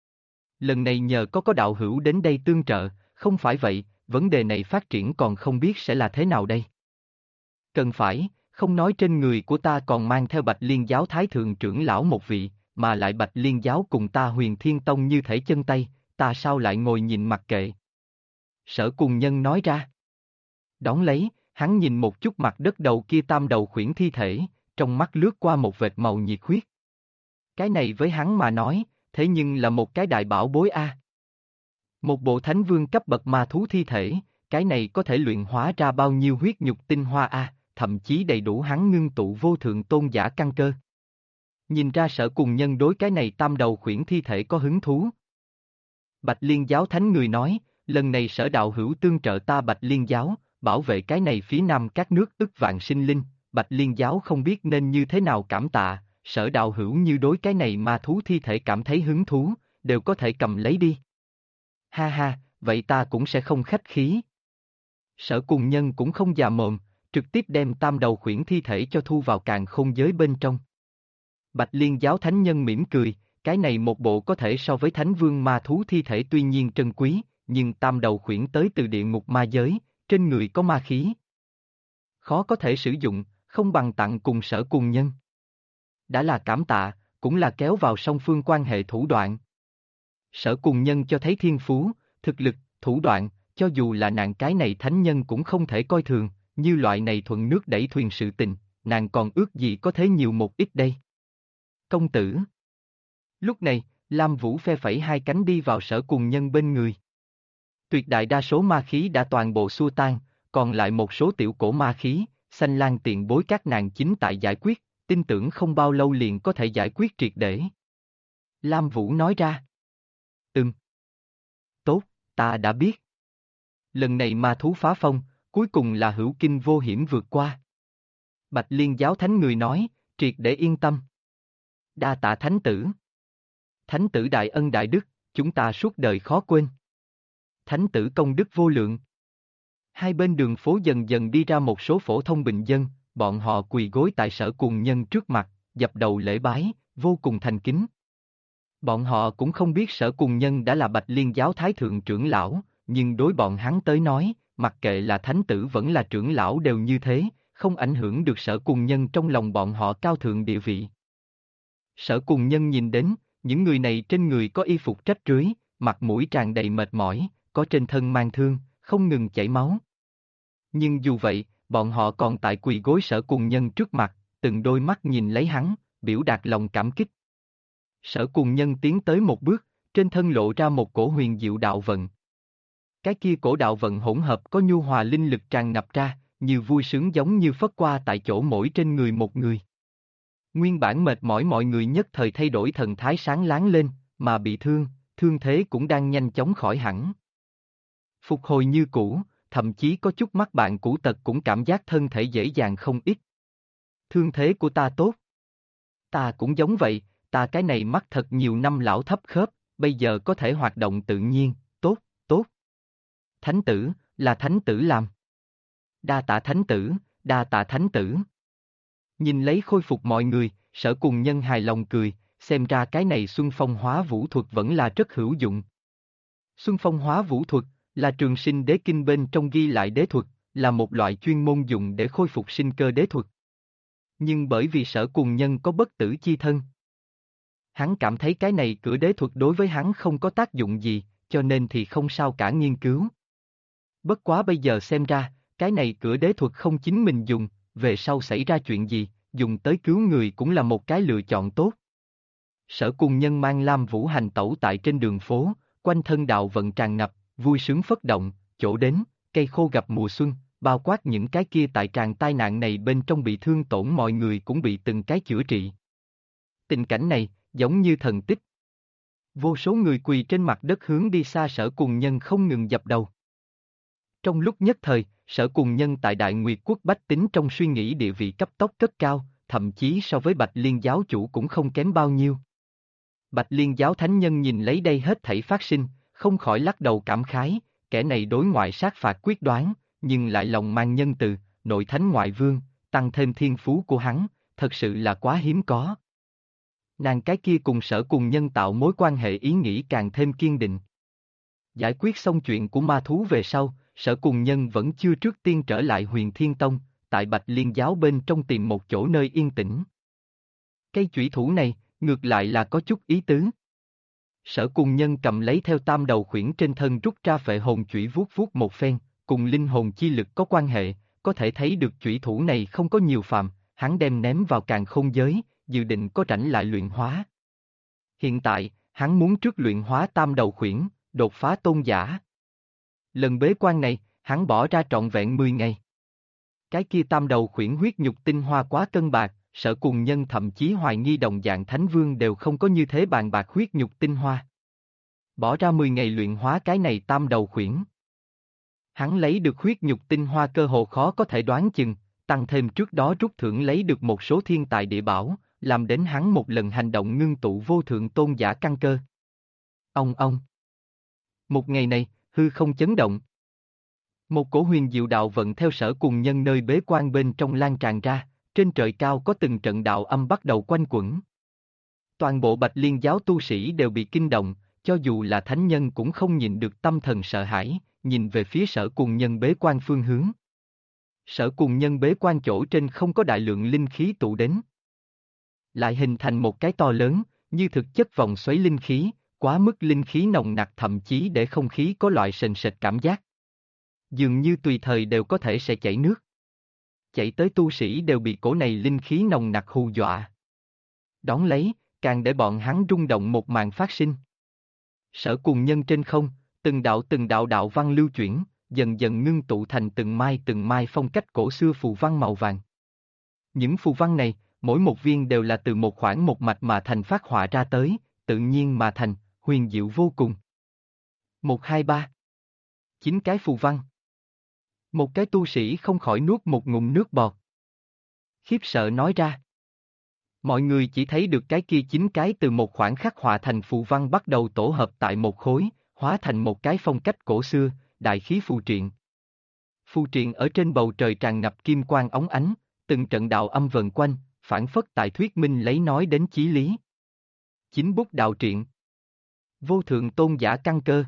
Lần này nhờ có đạo hữu đến đây tương trợ, không phải vậy, vấn đề này phát triển còn không biết sẽ là thế nào đây. Cần phải, không nói trên người của ta còn mang theo Bạch Liên giáo thái thượng trưởng lão một vị, mà lại Bạch Liên giáo cùng ta Huyền Thiên Tông như thể chân tay, ta sao lại ngồi nhìn mặc kệ? Sở Cùng Nhân nói ra. Đón lấy, hắn nhìn một chút mặt đất đầu kia tam đầu khuyển thi thể, trong mắt lướt qua một vệt màu nhiệt huyết. Cái này với hắn mà nói, thế nhưng là một cái đại bảo bối a. Một bộ thánh vương cấp bậc ma thú thi thể, cái này có thể luyện hóa ra bao nhiêu huyết nhục tinh hoa a, thậm chí đầy đủ hắn ngưng tụ vô thượng tôn giả căn cơ. Nhìn ra Sở Cùng Nhân đối cái này tam đầu khuyển thi thể có hứng thú. Bạch Liên giáo thánh người nói, lần này Sở đạo hữu tương trợ ta Bạch Liên giáo, bảo vệ cái này phía nam các nước ức vạn sinh linh, Bạch Liên giáo không biết nên như thế nào cảm tạ, Sở đạo hữu như đối cái này ma thú thi thể cảm thấy hứng thú, đều có thể cầm lấy đi. Ha ha, vậy ta cũng sẽ không khách khí. Sở Cùng Nhân cũng không già mồm, trực tiếp đem tam đầu khuyển thi thể cho thu vào càn khôn giới bên trong. Bạch Liên giáo thánh nhân mỉm cười, cái này một bộ có thể so với thánh vương ma thú thi thể tuy nhiên trân quý, nhưng tam đầu khuyển tới từ địa ngục ma giới, trên người có ma khí. Khó có thể sử dụng, không bằng tặng cùng Sở Cùng Nhân. Đã là cảm tạ, cũng là kéo vào song phương quan hệ thủ đoạn. Sở Cùng Nhân cho thấy thiên phú, thực lực, thủ đoạn, cho dù là nàng cái này thánh nhân cũng không thể coi thường, như loại này thuận nước đẩy thuyền sự tình, nàng còn ước gì có thế nhiều một ít đây. Công tử. Lúc này, Lam Vũ phe phẩy hai cánh đi vào Sở Cùng Nhân bên người. Tuyệt đại đa số ma khí đã toàn bộ xua tan, còn lại một số tiểu cổ ma khí, Xanh Lang tiền bối các nàng chính tại giải quyết, tin tưởng không bao lâu liền có thể giải quyết triệt để. Lam Vũ nói ra. Tốt, ta đã biết. Lần này ma thú phá phong, cuối cùng là hữu kinh vô hiểm vượt qua. Bạch Liên giáo thánh người nói, triệt để yên tâm. Đa tạ thánh tử. Thánh tử đại ân đại đức, chúng ta suốt đời khó quên. Thánh tử công đức vô lượng. Hai bên đường phố dần dần đi ra một số phổ thông bình dân, bọn họ quỳ gối tại Sở Cùng Nhân trước mặt, dập đầu lễ bái, vô cùng thành kính. Bọn họ cũng không biết Sở Cùng Nhân đã là Bạch Liên giáo thái thượng trưởng lão, nhưng đối bọn hắn tới nói, mặc kệ là thánh tử vẫn là trưởng lão đều như thế, không ảnh hưởng được Sở Cùng Nhân trong lòng bọn họ cao thượng địa vị. Sở Cùng Nhân nhìn đến, những người này trên người có y phục rách rưới, mặt mũi tràn đầy mệt mỏi, có trên thân mang thương, không ngừng chảy máu. Nhưng dù vậy, bọn họ còn tại quỳ gối Sở Cùng Nhân trước mặt, từng đôi mắt nhìn lấy hắn, biểu đạt lòng cảm kích. Sở Cùng Nhân tiến tới một bước, trên thân lộ ra một cổ huyền diệu đạo vận. Cái kia cổ đạo vận hỗn hợp có nhu hòa linh lực tràn ngập ra, như vui sướng giống như phất qua tại chỗ mỗi trên người một người. Nguyên bản mệt mỏi mọi người nhất thời thay đổi thần thái sáng láng lên, mà bị thương, thương thế cũng đang nhanh chóng khỏi hẳn. Phục hồi như cũ, thậm chí có chút mắt bạn cũ tật cũng cảm giác thân thể dễ dàng không ít. Thương thế của ta tốt. Ta cũng giống vậy, ta cái này mắc thật nhiều năm lão thấp khớp, bây giờ có thể hoạt động tự nhiên, tốt, tốt. Thánh tử, là thánh tử làm. Đa tạ thánh tử, đa tạ thánh tử. Nhìn lấy khôi phục mọi người, Sở Cùng Nhân hài lòng cười, xem ra cái này Xuân Phong Hóa Vũ thuật vẫn là rất hữu dụng. Xuân Phong Hóa Vũ thuật là Trường Sinh Đế Kinh bên trong ghi lại đế thuật, là một loại chuyên môn dùng để khôi phục sinh cơ đế thuật. Nhưng bởi vì Sở Cùng Nhân có bất tử chi thân, hắn cảm thấy cái này cửa đế thuật đối với hắn không có tác dụng gì, cho nên thì không sao cả nghiên cứu. Bất quá bây giờ xem ra, cái này cửa đế thuật không chính mình dùng, về sau xảy ra chuyện gì, dùng tới cứu người cũng là một cái lựa chọn tốt. Sở Cùng Nhân mang Lam Vũ hành tẩu tại trên đường phố, quanh thân đạo vận tràn ngập, vui sướng phất động, chỗ đến, cây khô gặp mùa xuân, bao quát những cái kia tại tràn tai nạn này bên trong bị thương tổn mọi người cũng bị từng cái chữa trị. Tình cảnh này, giống như thần tích. Vô số người quỳ trên mặt đất hướng đi xa Sở Cùng Nhân không ngừng dập đầu. Trong lúc nhất thời, Sở Cùng Nhân tại Đại Nguyệt Quốc bách tính trong suy nghĩ địa vị cấp tốc cất cao, thậm chí so với Bạch Liên giáo chủ cũng không kém bao nhiêu. Bạch Liên giáo thánh nhân nhìn lấy đây hết thảy phát sinh, không khỏi lắc đầu cảm khái, kẻ này đối ngoại sát phạt quyết đoán, nhưng lại lòng mang nhân từ, nội thánh ngoại vương, tăng thêm thiên phú của hắn, thật sự là quá hiếm có. Nàng cái kia cùng Sở Cùng Nhân tạo mối quan hệ ý nghĩ càng thêm kiên định. Giải quyết xong chuyện của ma thú về sau, Sở Cùng Nhân vẫn chưa trước tiên trở lại Huyền Thiên Tông, tại Bạch Liên giáo bên trong tìm một chỗ nơi yên tĩnh. Cây chủy thủ này, ngược lại là có chút ý tứ. Sở Cùng Nhân cầm lấy theo tam đầu khuyển trên thân rút ra phệ hồn chủy vuốt vuốt một phen, cùng linh hồn chi lực có quan hệ, có thể thấy được chủy thủ này không có nhiều phàm, hắn đem ném vào càn khôn giới, dự định có rảnh lại luyện hóa. Hiện tại, hắn muốn trước luyện hóa tam đầu khuyển, đột phá tôn giả. Lần bế quan này, hắn bỏ ra trọn vẹn 10 ngày. Cái kia tam đầu khuyển huyết nhục tinh hoa quá cân bạc, Sở Cùng Nhân thậm chí hoài nghi đồng dạng Thánh Vương đều không có như thế bàn bạc huyết nhục tinh hoa. Bỏ ra 10 ngày luyện hóa cái này tam đầu khuyển. Hắn lấy được huyết nhục tinh hoa cơ hồ khó có thể đoán chừng, tăng thêm trước đó rút thưởng lấy được một số thiên tài địa bảo, làm đến hắn một lần hành động ngưng tụ vô thượng tôn giả căn cơ. Ông. Một ngày này, hư không chấn động. Một cổ huyền diệu đạo vận theo Sở Cùng Nhân nơi bế quan bên trong lan tràn ra, trên trời cao có từng trận đạo âm bắt đầu quanh quẩn. Toàn bộ Bạch Liên giáo tu sĩ đều bị kinh động, cho dù là thánh nhân cũng không nhìn được tâm thần sợ hãi, nhìn về phía Sở Cùng Nhân bế quan phương hướng. Sở Cùng Nhân bế quan chỗ trên không có đại lượng linh khí tụ đến. Lại hình thành một cái to lớn, như thực chất vòng xoáy linh khí, quá mức linh khí nồng nặc thậm chí để không khí có loại sền sệt cảm giác. Dường như tùy thời đều có thể sẽ chảy nước. Chạy tới tu sĩ đều bị cổ này linh khí nồng nặc hù dọa. Đón lấy, càng để bọn hắn rung động một màn phát sinh. Sở Cùng Nhân trên không, từng đạo đạo văn lưu chuyển, dần dần ngưng tụ thành từng mai phong cách cổ xưa phù văn màu vàng. Những phù văn này, mỗi một viên đều là từ một khoảng một mạch mà thành phát họa ra tới, tự nhiên mà thành, huyền diệu vô cùng. 1, 2, 3. 9 cái phù văn. Một cái tu sĩ không khỏi nuốt một ngụm nước bọt. Khiếp sợ nói ra. Mọi người chỉ thấy được cái kia 9 cái từ một khoảng khắc họa thành phù văn bắt đầu tổ hợp tại một khối, hóa thành một cái phong cách cổ xưa, đại khí phù triện. Phù triện ở trên bầu trời tràn ngập kim quang óng ánh, từng trận đạo âm vần quanh, phản phất tại thuyết minh lấy nói đến chí lý. 9 bút đạo triện. Vô thượng tôn giả căn cơ.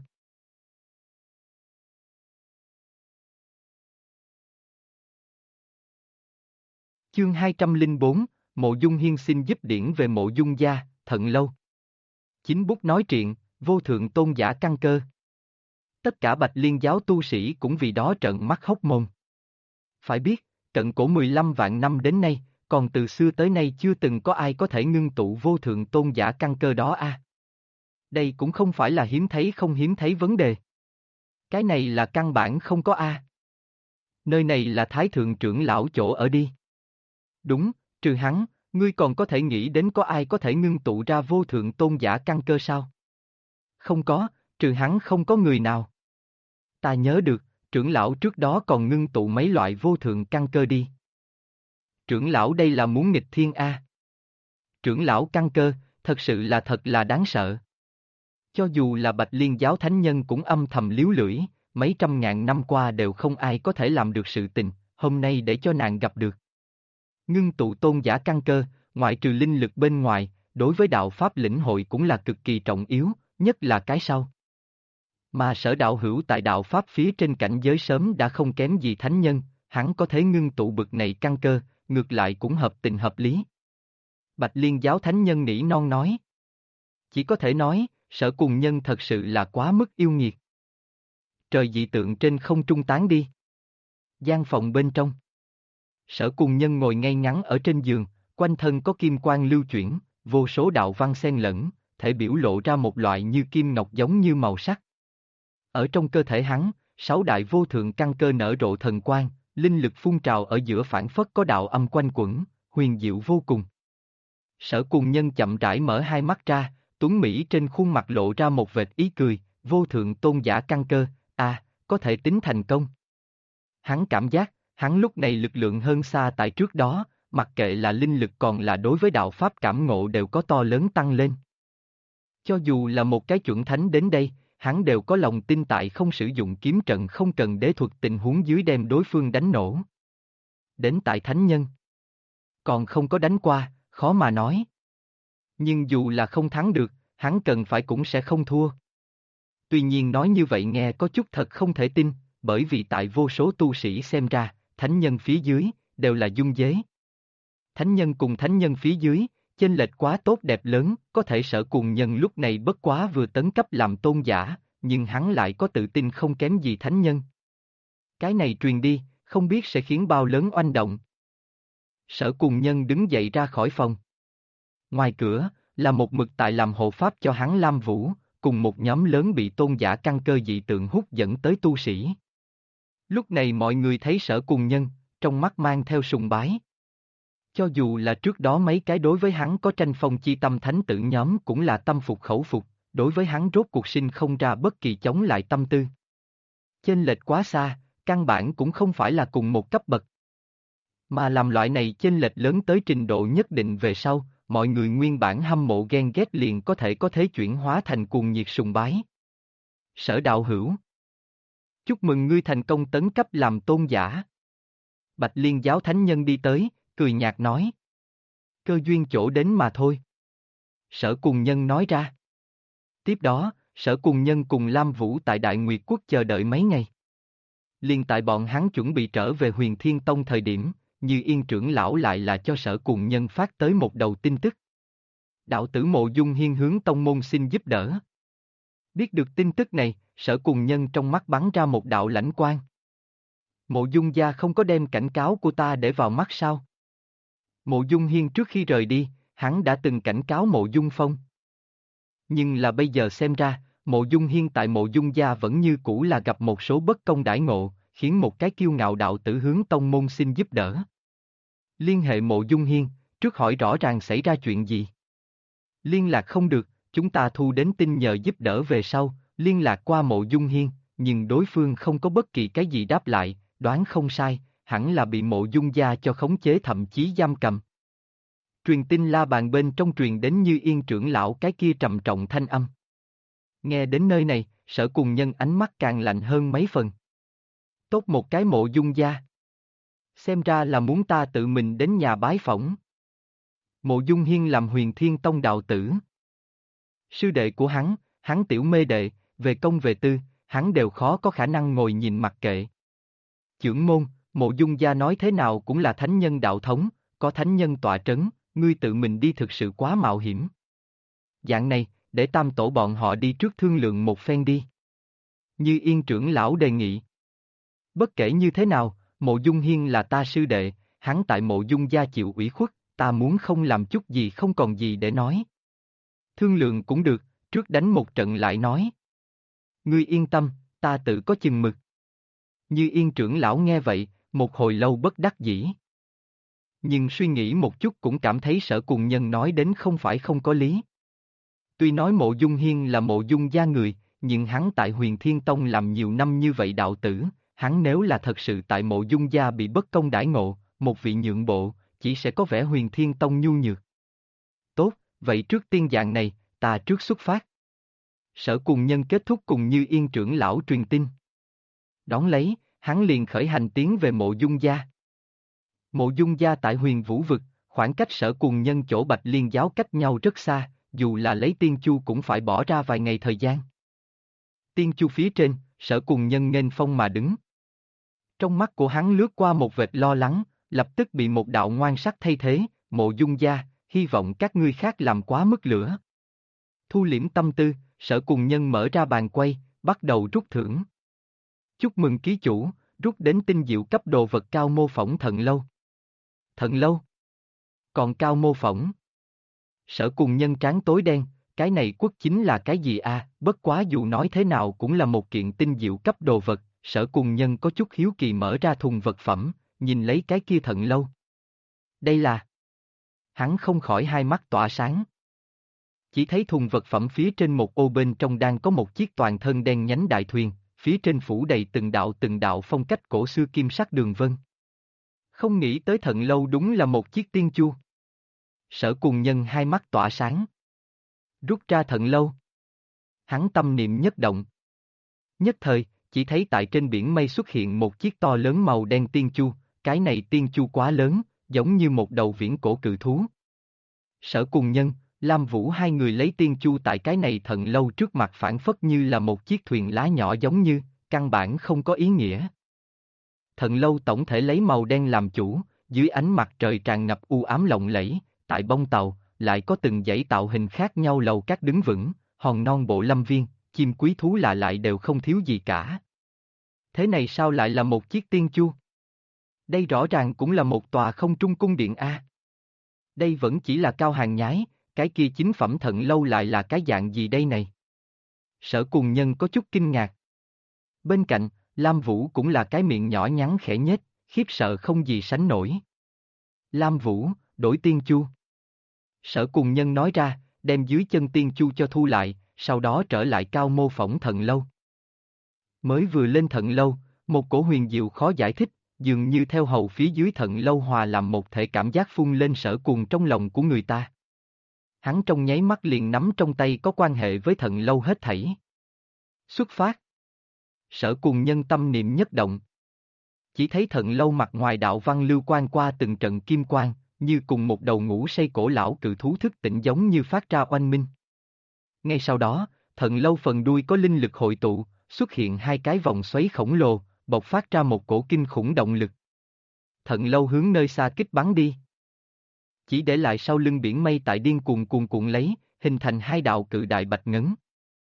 Chương 204, Mộ Dung Hiên xin giúp điển về Mộ Dung gia, Thận Lâu. 9 bút nói triện, vô thượng tôn giả căn cơ. Tất cả Bạch Liên giáo tu sĩ cũng vì đó trợn mắt hốc mồm. Phải biết, cận cổ 15 vạn năm đến nay, còn từ xưa tới nay chưa từng có ai có thể ngưng tụ vô thượng tôn giả căn cơ đó a. Đây cũng không phải là hiếm thấy không hiếm thấy vấn đề. Cái này là căn bản không có a. Nơi này là Thái Thượng trưởng lão chỗ ở đi. Đúng, trừ hắn, ngươi còn có thể nghĩ đến có ai có thể ngưng tụ ra vô thượng tôn giả căn cơ sao? Không có, trừ hắn không có người nào. Ta nhớ được, trưởng lão trước đó còn ngưng tụ mấy loại vô thượng căn cơ đi. Trưởng lão đây là muốn nghịch thiên a. Trưởng lão căn cơ, thật sự là thật là đáng sợ. Cho dù là Bạch Liên giáo thánh nhân cũng âm thầm líu lưỡi, mấy trăm ngàn năm qua đều không ai có thể làm được sự tình, hôm nay để cho nàng gặp được. Ngưng tụ tôn giả căn cơ, ngoại trừ linh lực bên ngoài, đối với đạo pháp lĩnh hội cũng là cực kỳ trọng yếu, nhất là cái sau. Mà Sở đạo hữu tại đạo pháp phía trên cảnh giới sớm đã không kém gì thánh nhân, hắn có thể ngưng tụ bực này căn cơ, ngược lại cũng hợp tình hợp lý. Bạch Liên giáo thánh nhân nỉ non nói. Chỉ có thể nói, Sở Cùng Nhân thật sự là quá mức yêu nghiệt. Trời dị tượng trên không trung tán đi. Gian phòng bên trong. Sở Cùng Nhân ngồi ngay ngắn ở trên giường, quanh thân có kim quang lưu chuyển, vô số đạo văn xen lẫn, thể biểu lộ ra một loại như kim ngọc giống như màu sắc. Ở trong cơ thể hắn, 6 đại vô thượng căn cơ nở rộ thần quang, linh lực phun trào ở giữa phản phất có đạo âm quanh quẩn, huyền diệu vô cùng. Sở Cùng Nhân chậm rãi mở hai mắt ra, tuấn mỹ trên khuôn mặt lộ ra một vệt ý cười, vô thượng tôn giả căn cơ, có thể tính thành công. Hắn cảm giác, hắn lúc này lực lượng hơn xa tại trước đó, mặc kệ là linh lực còn là đối với đạo pháp cảm ngộ đều có to lớn tăng lên. Cho dù là một cái chuẩn thánh đến đây, hắn đều có lòng tin tại không sử dụng kiếm trận không cần đế thuật tình huống dưới đem đối phương đánh nổ. Đến tại thánh nhân, còn không có đánh qua, khó mà nói. Nhưng dù là không thắng được, hắn cần phải cũng sẽ không thua. Tuy nhiên nói như vậy nghe có chút thật không thể tin, bởi vì tại vô số tu sĩ xem ra, thánh nhân phía dưới, đều là dung dế. Thánh nhân cùng thánh nhân phía dưới, chênh lệch quá tốt đẹp lớn, có thể Sở Cùng Nhân lúc này bất quá vừa tấn cấp làm tôn giả, nhưng hắn lại có tự tin không kém gì thánh nhân. Cái này truyền đi, không biết sẽ khiến bao lớn oanh động. Sở Cùng Nhân đứng dậy ra khỏi phòng. Ngoài cửa, là một mực tại làm hộ pháp cho hắn Lam Vũ, cùng một nhóm lớn bị tôn giả căn cơ dị tượng hút dẫn tới tu sĩ. Lúc này mọi người thấy Sở Cùng Nhân, trong mắt mang theo sùng bái. Cho dù là trước đó mấy cái đối với hắn có tranh phong chi tâm thánh tử nhóm cũng là tâm phục khẩu phục, đối với hắn rốt cuộc sinh không ra bất kỳ chống lại tâm tư. Chênh lệch quá xa, căn bản cũng không phải là cùng một cấp bậc. Mà làm loại này chênh lệch lớn tới trình độ nhất định về sau, mọi người nguyên bản hâm mộ ghen ghét liền có thể có thế chuyển hóa thành cuồng nhiệt sùng bái. Sở đạo hữu. Chúc mừng ngươi thành công tấn cấp làm tôn giả. Bạch Liên giáo thánh nhân đi tới, cười nhạt nói. Cơ duyên chỗ đến mà thôi. Sở Cùng Nhân nói ra. Tiếp đó, Sở Cùng Nhân cùng Lam Vũ tại Đại Nguyệt Quốc chờ đợi mấy ngày. Liền tại bọn hắn chuẩn bị trở về Huyền Thiên Tông thời điểm, Như Yên trưởng lão lại là cho Sở Cùng Nhân phát tới một đầu tin tức. Đạo tử Mộ Dung Hiên hướng tông môn xin giúp đỡ. Biết được tin tức này, Sở Cùng Nhân trong mắt bắn ra một đạo lãnh quang. Mộ Dung gia không có đem cảnh cáo của ta để vào mắt sao? Mộ Dung Hiên trước khi rời đi, hắn đã từng cảnh cáo Mộ Dung Phong. Nhưng là bây giờ xem ra, Mộ Dung Hiên tại Mộ Dung gia vẫn như cũ là gặp một số bất công đãi ngộ, khiến một cái kiêu ngạo đạo tử hướng tông môn xin giúp đỡ. Liên hệ Mộ Dung Hiên, trước hỏi rõ ràng xảy ra chuyện gì. Liên lạc không được, chúng ta thu đến tin nhờ giúp đỡ về sau, liên lạc qua Mộ Dung Hiên, nhưng đối phương không có bất kỳ cái gì đáp lại, đoán không sai, hẳn là bị Mộ Dung gia cho khống chế thậm chí giam cầm. Truyền tin la bàn bên trong truyền đến Như Yên trưởng lão cái kia trầm trọng thanh âm. Nghe đến nơi này, Sở Cùng Nhân ánh mắt càng lạnh hơn mấy phần. Tốt một cái Mộ Dung gia. Xem ra là muốn ta tự mình đến nhà bái phỏng. Mộ Dung Hiên làm Huyền Thiên Tông đạo tử. Sư đệ của hắn tiểu mê đệ, về công về tư, hắn đều khó có khả năng ngồi nhìn mặc kệ. Chưởng môn, Mộ Dung gia nói thế nào cũng là thánh nhân đạo thống, có thánh nhân tọa trấn, ngươi tự mình đi thực sự quá mạo hiểm. Dạng này, để tam tổ bọn họ đi trước thương lượng một phen đi. Như Yên trưởng lão đề nghị. Bất kể như thế nào, Mộ Dung Hiên là ta sư đệ, hắn tại Mộ Dung gia chịu ủy khuất, ta muốn không làm chút gì không còn gì để nói. Thương lượng cũng được, trước đánh một trận lại nói. Ngươi yên tâm, ta tự có chừng mực. Như Yên trưởng lão nghe vậy, một hồi lâu bất đắc dĩ. Nhưng suy nghĩ một chút cũng cảm thấy Sở Cùng Nhân nói đến không phải không có lý. Tuy nói Mộ Dung Hiên là Mộ Dung gia người, nhưng hắn tại Huyền Thiên Tông làm nhiều năm như vậy đạo tử, hắn nếu là thật sự tại Mộ Dung gia bị bất công đãi ngộ, một vị nhượng bộ, chỉ sẽ có vẻ Huyền Thiên Tông nhu nhược. Tốt, vậy trước tiên dạng này, ta trước xuất phát. Sở Cùng Nhân kết thúc cùng Như Yên trưởng lão truyền tin. Đón lấy, hắn liền khởi hành tiến về Mộ Dung gia. Mộ Dung gia tại Huyền Vũ Vực, khoảng cách Sở Cùng Nhân chỗ Bạch Liên giáo cách nhau rất xa, dù là lấy tiên chu cũng phải bỏ ra vài ngày thời gian. Tiên chu phía trên, Sở Cùng Nhân nghênh phong mà đứng. Trong mắt của hắn lướt qua một vệt lo lắng, lập tức bị một đạo ngoan sắc thay thế, Mộ Dung gia, hy vọng các ngươi khác làm quá mức lửa. Thu liễm tâm tư, Sở Cùng Nhân mở ra bàn quay, bắt đầu rút thưởng. Chúc mừng ký chủ, rút đến tinh diệu cấp đồ vật cao mô phỏng thần lâu. Thần lâu? Còn cao mô phỏng? Sở Cùng Nhân trán tối đen, cái này quốc chính là cái gì a? Bất quá dù nói thế nào cũng là một kiện tinh diệu cấp đồ vật, Sở Cùng Nhân có chút hiếu kỳ mở ra thùng vật phẩm, nhìn lấy cái kia thần lâu. Đây là... Hắn không khỏi hai mắt tỏa sáng. Chỉ thấy thùng vật phẩm phía trên một ô bên trong đang có một chiếc toàn thân đen nhánh đại thuyền, phía trên phủ đầy từng đạo phong cách cổ xưa kim sắc đường vân. Không nghĩ tới thần lâu đúng là một chiếc tiên chu. Sở Cùng Nhân hai mắt tỏa sáng. Rút ra thần lâu. Hắn tâm niệm nhất động. Nhất thời, chỉ thấy tại trên biển mây xuất hiện một chiếc to lớn màu đen tiên chu, cái này tiên chu quá lớn, giống như một đầu viễn cổ cự thú. Sở Cùng Nhân, Lam Vũ hai người lấy tiên chu tại cái này thần lâu trước mặt phản phất như là một chiếc thuyền lá nhỏ giống như, căn bản không có ý nghĩa. Thần lâu tổng thể lấy màu đen làm chủ, dưới ánh mặt trời tràn ngập u ám lộng lẫy, tại bông tàu, lại có từng dãy tạo hình khác nhau lầu các đứng vững, hòn non bộ lâm viên, chim quý thú lạ lại đều không thiếu gì cả. Thế này sao lại là một chiếc tiên chu? Đây rõ ràng cũng là một tòa không trung cung điện a. Đây vẫn chỉ là cao hàng nhái, cái kia chính phẩm Thận Lâu lại là cái dạng gì đây này? Sở Cùng Nhân có chút kinh ngạc. Bên cạnh, Lam Vũ cũng là cái miệng nhỏ nhắn khẽ nhếch, khiếp sợ không gì sánh nổi. Lam Vũ, đổi tiên chu. Sở Cùng Nhân nói ra, đem dưới chân tiên chu cho thu lại, sau đó trở lại cao mô phỏng Thận Lâu. Mới vừa lên Thận Lâu, một cổ huyền diệu khó giải thích, dường như theo hầu phía dưới Thận Lâu hòa làm một thể cảm giác phun lên Sở Cùng trong lòng của người ta. Hắn trong nháy mắt liền nắm trong tay có quan hệ với Thận Lâu hết thảy. Xuất phát. Sở Cùng Nhân tâm niệm nhất động. Chỉ thấy Thận Lâu mặt ngoài đạo văn lưu quan qua từng trận kim quang, như cùng một đầu ngủ say cổ lão cự thú thức tỉnh giống như phát ra oanh minh. Ngay sau đó, Thận Lâu phần đuôi có linh lực hội tụ, xuất hiện hai cái vòng xoáy khổng lồ, bộc phát ra một cổ kinh khủng động lực. Thận Lâu hướng nơi xa kích bắn đi. Chỉ để lại sau lưng biển mây tại điên cuồng cuộn lấy, hình thành hai đạo cự đại bạch ngấn.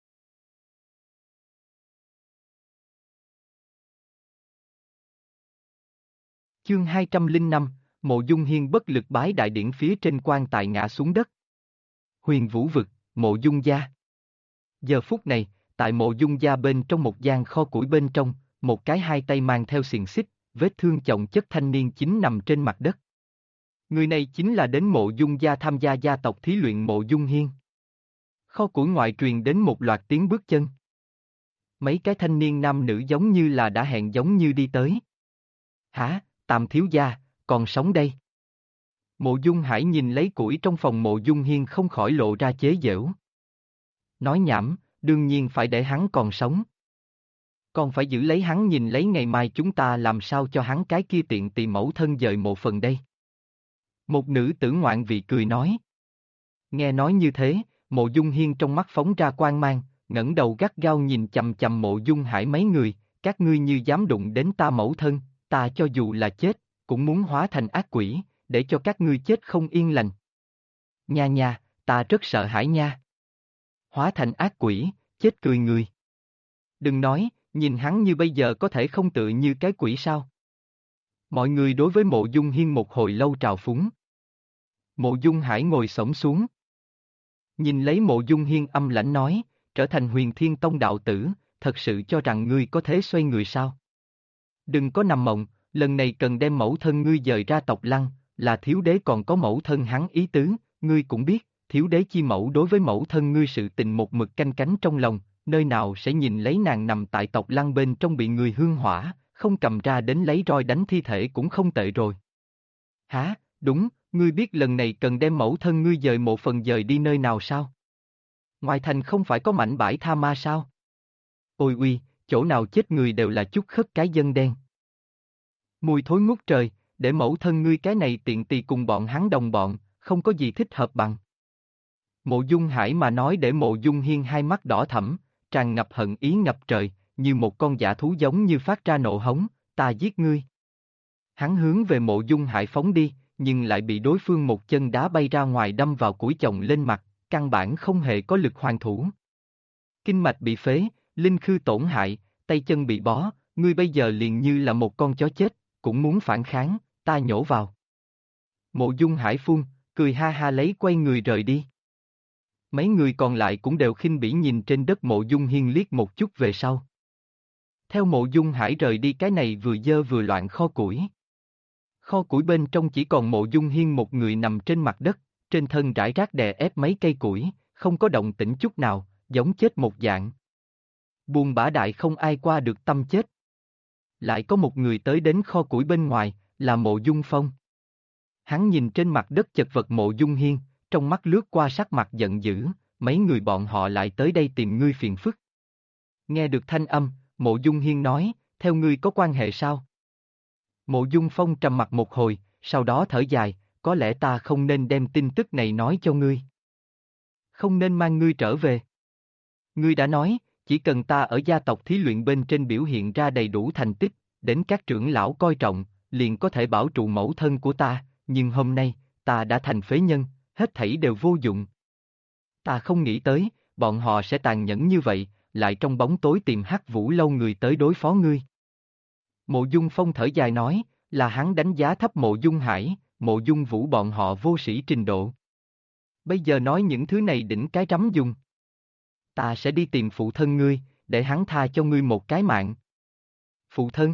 Chương 205, Mộ Dung Hiên bất lực bái đại điển phía trên quan tài ngã xuống đất. Huyền Vũ Vực, Mộ Dung gia. Giờ phút này, tại Mộ Dung gia bên trong một gian kho củi bên trong, một cái hai tay mang theo xiềng xích, vết thương chồng chất thanh niên chính nằm trên mặt đất. Người này chính là đến Mộ Dung gia tham gia gia tộc thí luyện Mộ Dung Hiên. Kho củi ngoại truyền đến một loạt tiếng bước chân. Mấy cái thanh niên nam nữ giống như là đã hẹn giống như đi tới. Hả, Tam thiếu gia, còn sống đây? Mộ Dung Hải nhìn lấy củi trong phòng Mộ Dung Hiên không khỏi lộ ra chế giễu. Nói nhảm, đương nhiên phải để hắn còn sống. Còn phải giữ lấy hắn nhìn lấy ngày mai chúng ta làm sao cho hắn cái kia tiện tỳ mẫu thân dời mộ phần đây. Một nữ tử ngoạn vị cười nói. Nghe nói như thế, Mộ Dung Hiên trong mắt phóng ra quang mang, ngẩng đầu gắt gao nhìn chằm chằm Mộ Dung Hải mấy người, các ngươi như dám đụng đến ta mẫu thân, ta cho dù là chết, cũng muốn hóa thành ác quỷ, để cho các ngươi chết không yên lành. Nha nha, ta rất sợ hãi nha. Hóa thành ác quỷ, chết cười người. Đừng nói, nhìn hắn như bây giờ có thể không tự như cái quỷ sao? Mọi người đối với Mộ Dung Hiên một hồi lâu trào phúng. Mộ Dung Hải ngồi xổm xuống. Nhìn lấy Mộ Dung Hiên âm lãnh nói, trở thành Huyền Thiên Tông đạo tử, thật sự cho rằng ngươi có thể xoay người sao? Đừng có nằm mộng, lần này cần đem mẫu thân ngươi dời ra tộc Lăng, là thiếu đế còn có mẫu thân hắn ý tứ, ngươi cũng biết, thiếu đế chi mẫu đối với mẫu thân ngươi sự tình một mực canh cánh trong lòng, nơi nào sẽ nhìn lấy nàng nằm tại tộc Lăng bên trong bị người hương hỏa, không cầm ra đến lấy roi đánh thi thể cũng không tệ rồi. Hả, đúng, ngươi biết lần này cần đem mẫu thân ngươi dời một phần dời đi nơi nào sao? Ngoài thành không phải có mảnh bãi tha ma sao? Ôi uy, chỗ nào chết người đều là chút khất cái dân đen. Mùi thối ngút trời, để mẫu thân ngươi cái này tiện tỳ cùng bọn hắn đồng bọn, không có gì thích hợp bằng. Mộ Dung Hải mà nói để Mộ Dung Hiên hai mắt đỏ thẫm, tràn ngập hận ý ngập trời, như một con dã thú giống như phát ra nộ hống, ta giết ngươi. Hắn hướng về Mộ Dung Hải phóng đi, nhưng lại bị đối phương một chân đá bay ra ngoài đâm vào củi chồng lên mặt, căn bản không hề có lực hoàn thủ. Kinh mạch bị phế, linh khư tổn hại, tay chân bị bó, ngươi bây giờ liền như là một con chó chết, cũng muốn phản kháng, ta nhổ vào. Mộ Dung Hải phun, cười ha ha lấy quay người rời đi. Mấy người còn lại cũng đều khinh bỉ nhìn trên đất Mộ Dung Hiên liếc một chút về sau. Theo Mộ Dung Hải rời đi cái này vừa dơ vừa loạn kho củi. Kho củi bên trong chỉ còn Mộ Dung Hiên một người nằm trên mặt đất, trên thân rải rác đè ép mấy cây củi, không có động tĩnh chút nào, giống chết một dạng. Buồn bã đại không ai qua được tâm chết. Lại có một người tới đến kho củi bên ngoài, là Mộ Dung Phong. Hắn nhìn trên mặt đất chật vật Mộ Dung Hiên, trong mắt lướt qua sắc mặt giận dữ, mấy người bọn họ lại tới đây tìm ngươi phiền phức. Nghe được thanh âm, Mộ Dung Hiên nói, theo ngươi có quan hệ sao? Mộ Dung Phong trầm mặt một hồi, sau đó thở dài, có lẽ ta không nên đem tin tức này nói cho ngươi. Không nên mang ngươi trở về. Ngươi đã nói, chỉ cần ta ở gia tộc thí luyện bên trên biểu hiện ra đầy đủ thành tích, đến các trưởng lão coi trọng, liền có thể bảo trụ mẫu thân của ta, nhưng hôm nay, ta đã thành phế nhân, hết thảy đều vô dụng. Ta không nghĩ tới, bọn họ sẽ tàn nhẫn như vậy, lại trong bóng tối tìm Hắc Vũ lâu người tới đối phó ngươi. Mộ Dung Phong thở dài nói, là hắn đánh giá thấp Mộ Dung Hải, Mộ Dung Vũ bọn họ vô sĩ trình độ. Bây giờ nói những thứ này đỉnh cái rắm dùng. Ta sẽ đi tìm phụ thân ngươi, để hắn tha cho ngươi một cái mạng. Phụ thân?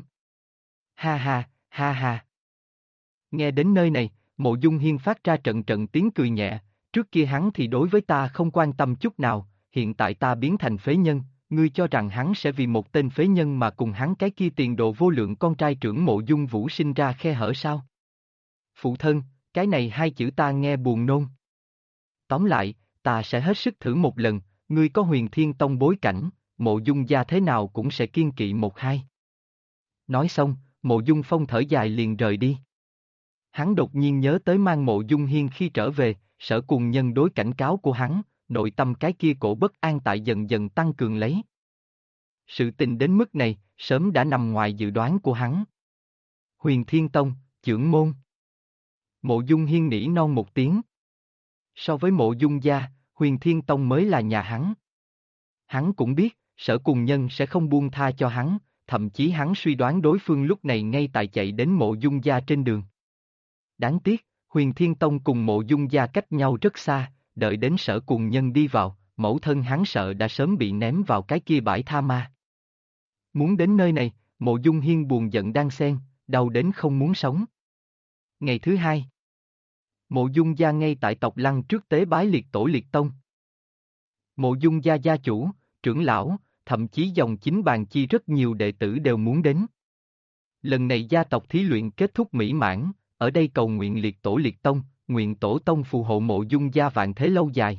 Ha ha, ha ha. Nghe đến nơi này, Mộ Dung Hiên phát ra trận trận tiếng cười nhẹ, trước kia hắn thì đối với ta không quan tâm chút nào, hiện tại ta biến thành phế nhân, ngươi cho rằng hắn sẽ vì một tên phế nhân mà cùng hắn cái kia tiền đồ vô lượng con trai trưởng Mộ Dung Vũ sinh ra khe hở sao? Phụ thân, cái này hai chữ ta nghe buồn nôn. Tóm lại, ta sẽ hết sức thử một lần, ngươi có Huyền Thiên Tông bối cảnh, Mộ Dung gia thế nào cũng sẽ kiên kỵ một hai. Nói xong, Mộ Dung Phong thở dài liền rời đi. Hắn đột nhiên nhớ tới mang Mộ Dung Hiên khi trở về, Sở Cùng Nhân đối cảnh cáo của hắn, nội tâm cái kia cổ bất an tại dần dần tăng cường lấy. Sự tình đến mức này, sớm đã nằm ngoài dự đoán của hắn. Huyền Thiên Tông, trưởng môn. Mộ Dung Hiên nỉ non một tiếng. So với Mộ Dung gia, Huyền Thiên Tông mới là nhà hắn. Hắn cũng biết, Sở Cùng Nhân sẽ không buông tha cho hắn, thậm chí hắn suy đoán đối phương lúc này ngay tại chạy đến Mộ Dung gia trên đường. Đáng tiếc, Huyền Thiên Tông cùng Mộ Dung gia cách nhau rất xa, đợi đến Sở Cùng Nhân đi vào, mẫu thân hắn sợ đã sớm bị ném vào cái kia bãi tha ma. Muốn đến nơi này, Mộ Dung Hiên buồn giận đan xen, đau đến không muốn sống. Ngày thứ hai, Mộ Dung gia ngay tại Tộc Lăng trước tế bái liệt tổ liệt tông. Mộ Dung gia gia chủ, trưởng lão, thậm chí dòng chính bàn chi rất nhiều đệ tử đều muốn đến. Lần này gia tộc thí luyện kết thúc mỹ mãn, ở đây cầu nguyện liệt tổ liệt tông, nguyện tổ tông phù hộ Mộ Dung gia vạn thế lâu dài.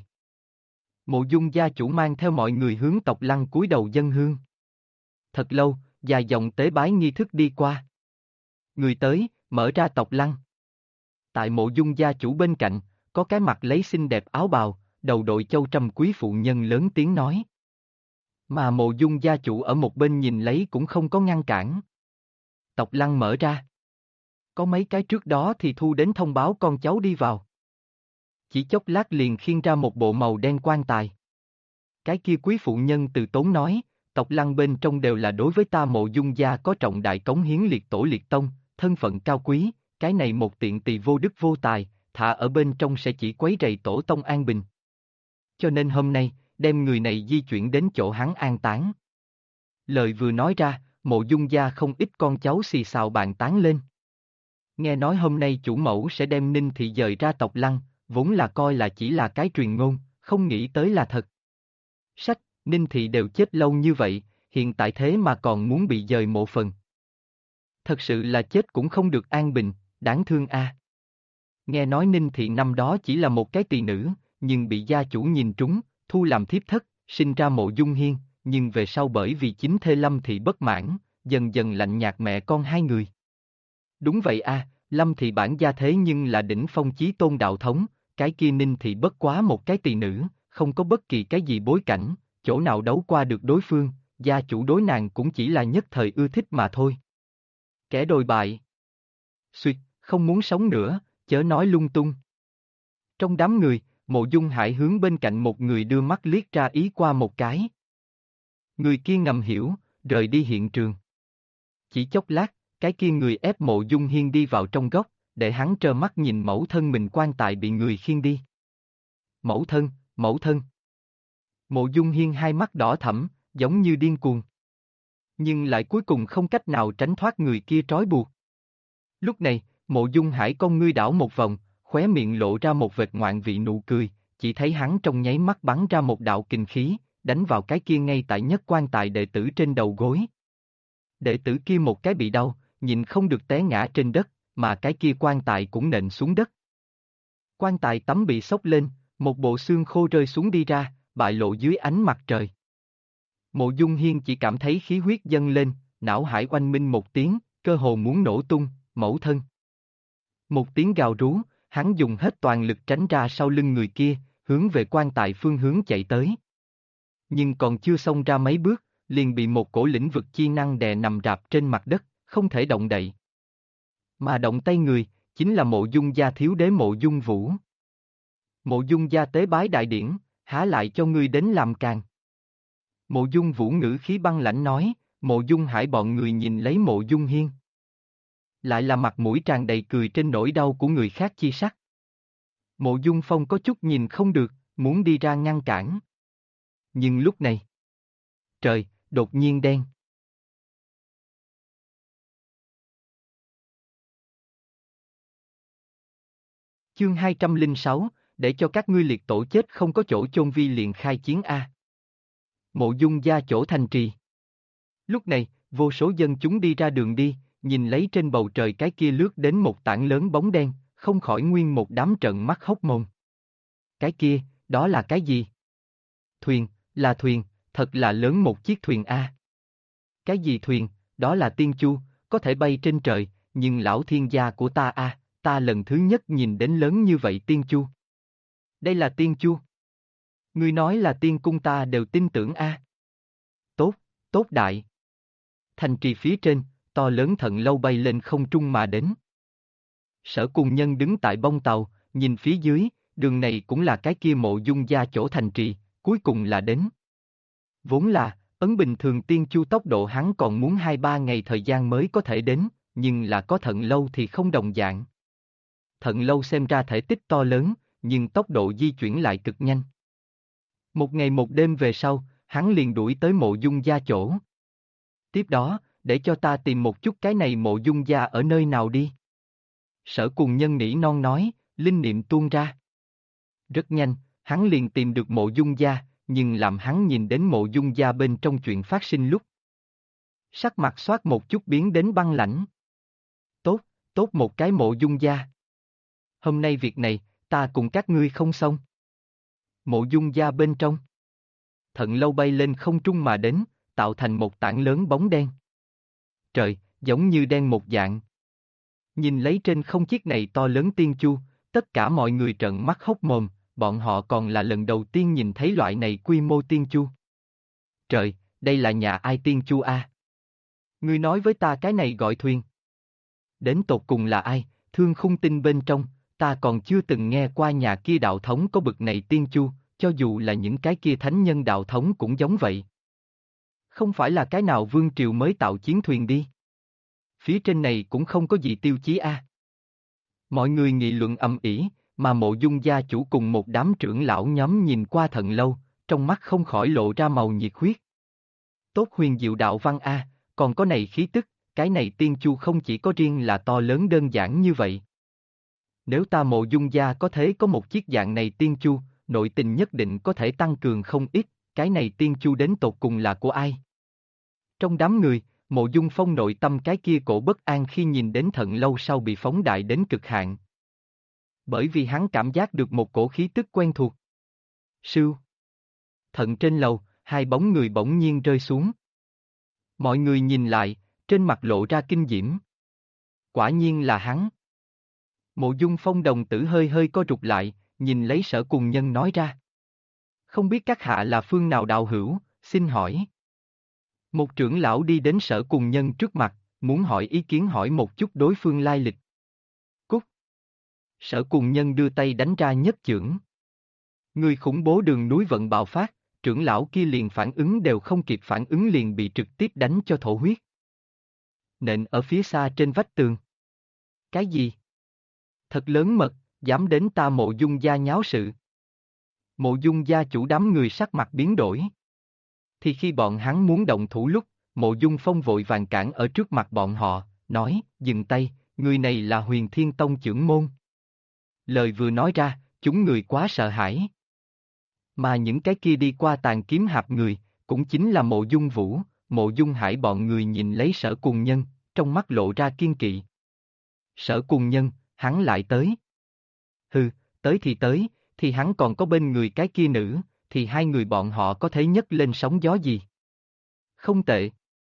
Mộ Dung gia chủ mang theo mọi người hướng Tộc Lăng cúi đầu dâng hương. Thật lâu, dài dòng tế bái nghi thức đi qua. Người tới, mở ra Tộc Lăng. Tại Mộ Dung gia chủ bên cạnh, có cái mặt lấy xinh đẹp áo bào, đầu đội châu trâm quý phụ nhân lớn tiếng nói. Mà Mộ Dung gia chủ ở một bên nhìn lấy cũng không có ngăn cản. Tộc Lăng mở ra. Có mấy cái trước đó thì thu đến thông báo con cháu đi vào. Chỉ chốc lát liền khiêng ra một bộ màu đen quan tài. Cái kia quý phụ nhân từ tốn nói, Tộc Lăng bên trong đều là đối với ta Mộ Dung gia có trọng đại cống hiến liệt tổ liệt tông, thân phận cao quý, cái này một tiện tỳ vô đức vô tài, thà ở bên trong sẽ chỉ quấy rầy tổ tông an bình. Cho nên hôm nay, đem người này di chuyển đến chỗ hắn an táng. Lời vừa nói ra, Mộ Dung gia không ít con cháu xì xào bàn tán lên. Nghe nói hôm nay chủ mẫu sẽ đem Ninh Thị dời ra Tộc Lăng, vốn là coi là chỉ là cái truyền ngôn, không nghĩ tới là thật. Sách, Ninh Thị đều chết lâu như vậy, hiện tại thế mà còn muốn bị dời mộ phần. Thật sự là chết cũng không được an bình, đáng thương a. Nghe nói Ninh Thị năm đó chỉ là một cái tỳ nữ, nhưng bị gia chủ nhìn trúng, thu làm thiếp thất, sinh ra Mộ Dung Hiên, nhưng về sau bởi vì chính thê Lâm Thị bất mãn, dần dần lạnh nhạt mẹ con hai người. Đúng vậy a, Lâm Thị bản gia thế nhưng là đỉnh phong chí tôn đạo thống, cái kia Ninh Thị bất quá một cái tỳ nữ, không có bất kỳ cái gì bối cảnh, chỗ nào đấu qua được đối phương, gia chủ đối nàng cũng chỉ là nhất thời ưa thích mà thôi. Kẻ đồi bại. Xuyệt, không muốn sống nữa, chớ nói lung tung. Trong đám người, Mộ Dung Hải hướng bên cạnh một người đưa mắt liếc ra ý qua một cái. Người kia ngầm hiểu, rời đi hiện trường. Chỉ chốc lát, cái kia người ép Mộ Dung Hiên đi vào trong góc, để hắn trơ mắt nhìn mẫu thân mình quan tài bị người khiêng đi. Mẫu thân, mẫu thân. Mộ Dung Hiên hai mắt đỏ thẫm, giống như điên cuồng. Nhưng lại cuối cùng không cách nào tránh thoát người kia trói buộc. Lúc này, Mộ Dung Hải con ngươi đảo một vòng, khóe miệng lộ ra một vệt ngoạn vị nụ cười, chỉ thấy hắn trong nháy mắt bắn ra một đạo kình khí, đánh vào cái kia ngay tại nhất quan tài đệ tử trên đầu gối. Đệ tử kia một cái bị đau, nhìn không được té ngã trên đất, mà cái kia quan tài cũng nện xuống đất. Quan tài tấm bị xốc lên, một bộ xương khô rơi xuống đi ra, bại lộ dưới ánh mặt trời. Mộ Dung Hiên chỉ cảm thấy khí huyết dâng lên, não hải oanh minh một tiếng, cơ hồ muốn nổ tung, mẫu thân. Một tiếng gào rú, hắn dùng hết toàn lực tránh ra sau lưng người kia, hướng về quan tài phương hướng chạy tới. Nhưng còn chưa xông ra mấy bước, liền bị một cổ lĩnh vực chi năng đè nằm rạp trên mặt đất, không thể động đậy. Mà động tay người, chính là Mộ Dung gia thiếu đế Mộ Dung Vũ. Mộ Dung gia tế bái đại điển, há lại cho ngươi đến làm càng. Mộ Dung Vũ ngữ khí băng lãnh nói, Mộ Dung Hải bọn người nhìn lấy Mộ Dung Hiên. Lại là mặt mũi tràn đầy cười trên nỗi đau của người khác chi sắc. Mộ Dung Phong có chút nhìn không được, muốn đi ra ngăn cản. Nhưng lúc này, trời, đột nhiên đen. Chương 206, để cho các ngươi liệt tổ chết không có chỗ chôn vi liền khai chiến A. Mộ Dung gia chỗ thành trì. Lúc này, vô số dân chúng đi ra đường đi, nhìn lấy trên bầu trời cái kia lướt đến một tảng lớn bóng đen, không khỏi nguyên một đám trợn mắt hốc mồm. Cái kia, đó là cái gì? Thuyền, là thuyền, thật là lớn một chiếc thuyền A. Cái gì thuyền, đó là tiên chu, có thể bay trên trời, nhưng lão thiên gia của ta A, ta lần thứ nhất nhìn đến lớn như vậy tiên chu. Đây là tiên chu. Ngươi nói là tiên cung ta đều tin tưởng A. Tốt, tốt đại. Thành trì phía trên, to lớn thận lâu bay lên không trung mà đến. Sở Cùng Nhân đứng tại bông tàu, nhìn phía dưới, đường này cũng là cái kia Mộ Dung gia chỗ thành trì, cuối cùng là đến. Vốn là, ấn bình thường tiên chu tốc độ hắn còn muốn 2-3 ngày thời gian mới có thể đến, nhưng là có thận lâu thì không đồng dạng. Thận lâu xem ra thể tích to lớn, nhưng tốc độ di chuyển lại cực nhanh. Một ngày một đêm về sau, hắn liền đuổi tới Mộ Dung gia chỗ. Tiếp đó, để cho ta tìm một chút cái này Mộ Dung gia ở nơi nào đi. Sở Cùng Nhân nỉ non nói, linh niệm tuôn ra. Rất nhanh, hắn liền tìm được Mộ Dung gia, nhưng làm hắn nhìn đến Mộ Dung gia bên trong chuyện phát sinh lúc. Sắc mặt xoát một chút biến đến băng lãnh. Tốt, tốt một cái Mộ Dung gia. Hôm nay việc này, ta cùng các ngươi không xong. Mộ Dung gia bên trong. Thận lâu bay lên không trung mà đến, tạo thành một tảng lớn bóng đen. Trời, giống như đen một dạng. Nhìn lấy trên không chiếc này to lớn tiên chu, tất cả mọi người trợn mắt hốc mồm, bọn họ còn là lần đầu tiên nhìn thấy loại này quy mô tiên chu. Trời, đây là nhà ai tiên chu a? Ngươi nói với ta cái này gọi thuyền. Đến tột cùng là ai, Thương Khung Tinh bên trong, ta còn chưa từng nghe qua nhà kia đạo thống có bực này tiên chu, cho dù là những cái kia thánh nhân đạo thống cũng giống vậy. Không phải là cái nào vương triều mới tạo chiến thuyền đi. Phía trên này cũng không có gì tiêu chí a. Mọi người nghị luận ầm ĩ, mà Mộ Dung gia chủ cùng một đám trưởng lão nhóm nhìn qua Thận lâu, trong mắt không khỏi lộ ra màu nhiệt huyết. Tốt huyền diệu đạo văn a, còn có này khí tức, cái này tiên chu không chỉ có riêng là to lớn đơn giản như vậy. Nếu ta Mộ Dung gia có thể có một chiếc dạng này tiên chu, nội tình nhất định có thể tăng cường không ít, cái này tiên chu đến tột cùng là của ai? Trong đám người, Mộ Dung Phong nội tâm cái kia cổ bất an khi nhìn đến Thận lâu sau bị phóng đại đến cực hạn. Bởi vì hắn cảm giác được một cổ khí tức quen thuộc. Sưu. Thận trên lầu, hai bóng người bỗng nhiên rơi xuống. Mọi người nhìn lại, trên mặt lộ ra kinh diễm. Quả nhiên là hắn. Mộ Dung Phong đồng tử hơi hơi co rụt lại, nhìn lấy Sở Cùng Nhân nói ra. Không biết các hạ là phương nào đạo hữu, xin hỏi. Một trưởng lão đi đến Sở Cùng Nhân trước mặt, muốn hỏi ý kiến hỏi một chút đối phương lai lịch. Cút. Sở Cùng Nhân đưa tay đánh ra nhất chưởng. Người khủng bố đường núi vận bạo phát, trưởng lão kia liền phản ứng đều không kịp phản ứng liền bị trực tiếp đánh cho thổ huyết. Nện ở phía xa trên vách tường. Cái gì? Thật lớn mật, dám đến ta Mộ Dung gia nháo sự. Mộ Dung gia chủ đám người sắc mặt biến đổi. Thì khi bọn hắn muốn động thủ lúc, Mộ Dung Phong vội vàng cản ở trước mặt bọn họ, nói, dừng tay, người này là Huyền Thiên Tông trưởng môn. Lời vừa nói ra, chúng người quá sợ hãi. Mà những cái kia đi qua tàn kiếm hạp người, cũng chính là Mộ Dung Vũ, Mộ Dung Hải bọn người nhìn lấy Sở Cùng Nhân, trong mắt lộ ra kiên kỵ. Sở Cùng Nhân, hắn lại tới. Hừ, tới, thì hắn còn có bên người cái kia nữ, thì hai người bọn họ có thể nhấc lên sóng gió gì? Không tệ.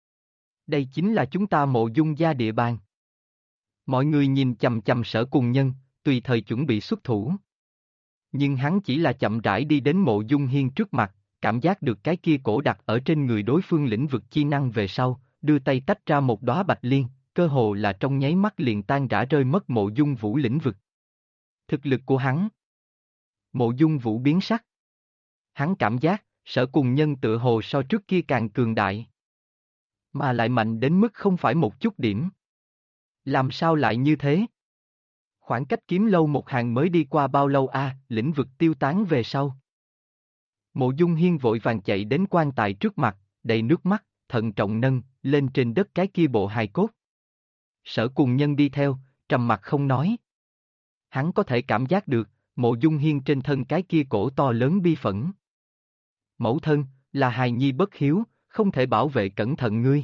Đây chính là chúng ta Mộ Dung gia địa bàn. Mọi người nhìn chằm chằm Sở Cùng Nhân, tùy thời chuẩn bị xuất thủ. Nhưng hắn chỉ là chậm rãi đi đến Mộ Dung Hiên trước mặt, cảm giác được cái kia cổ đặt ở trên người đối phương lĩnh vực chi năng về sau, đưa tay tách ra một đóa bạch liên, cơ hồ là trong nháy mắt liền tan rã rơi mất Mộ Dung Vũ lĩnh vực. Thực lực của hắn. Mộ Dung Vũ biến sắc. Hắn cảm giác, Sở Cùng Nhân tựa hồ so trước kia càng cường đại. Mà lại mạnh đến mức không phải một chút điểm. Làm sao lại như thế? Khoảng cách kiếm lâu một hàng mới đi qua bao lâu a? Lĩnh vực tiêu tán về sau. Mộ Dung Hiên vội vàng chạy đến quan tài trước mặt, đầy nước mắt, thận trọng nâng lên trên đất cái kia bộ hài cốt. Sở Cùng Nhân đi theo, trầm mặt không nói. Hắn có thể cảm giác được, Mộ Dung Hiên trên thân cái kia cổ to lớn bi phẫn. Mẫu thân, là hài nhi bất hiếu, không thể bảo vệ cẩn thận ngươi.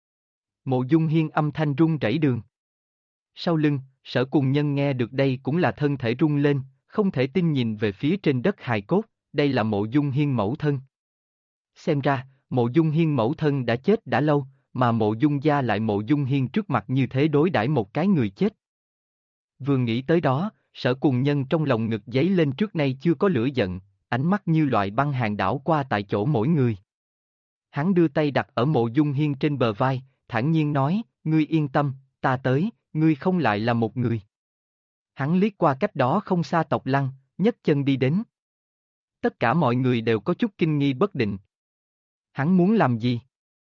Mộ Dung Hiên âm thanh run rẩy đường. Sau lưng, Sở Cùng Nhân nghe được đây cũng là thân thể rung lên, không thể tin nhìn về phía trên đất hài cốt, đây là Mộ Dung Hiên mẫu thân. Xem ra, Mộ Dung Hiên mẫu thân đã chết đã lâu, mà Mộ Dung gia lại Mộ Dung Hiên trước mặt như thế đối đãi một cái người chết. Vừa nghĩ tới đó, Sở Cùng Nhân trong lòng ngực dấy lên trước nay chưa có lửa giận, ánh mắt như loại băng hàng đảo qua tại chỗ mỗi người. Hắn đưa tay đặt ở Mộ Dung Hiên trên bờ vai, thản nhiên nói, ngươi yên tâm, ta tới, ngươi không lại là một người. Hắn liếc qua cách đó không xa Tộc Lăng, nhấc chân đi đến. Tất cả mọi người đều có chút kinh nghi bất định. Hắn muốn làm gì?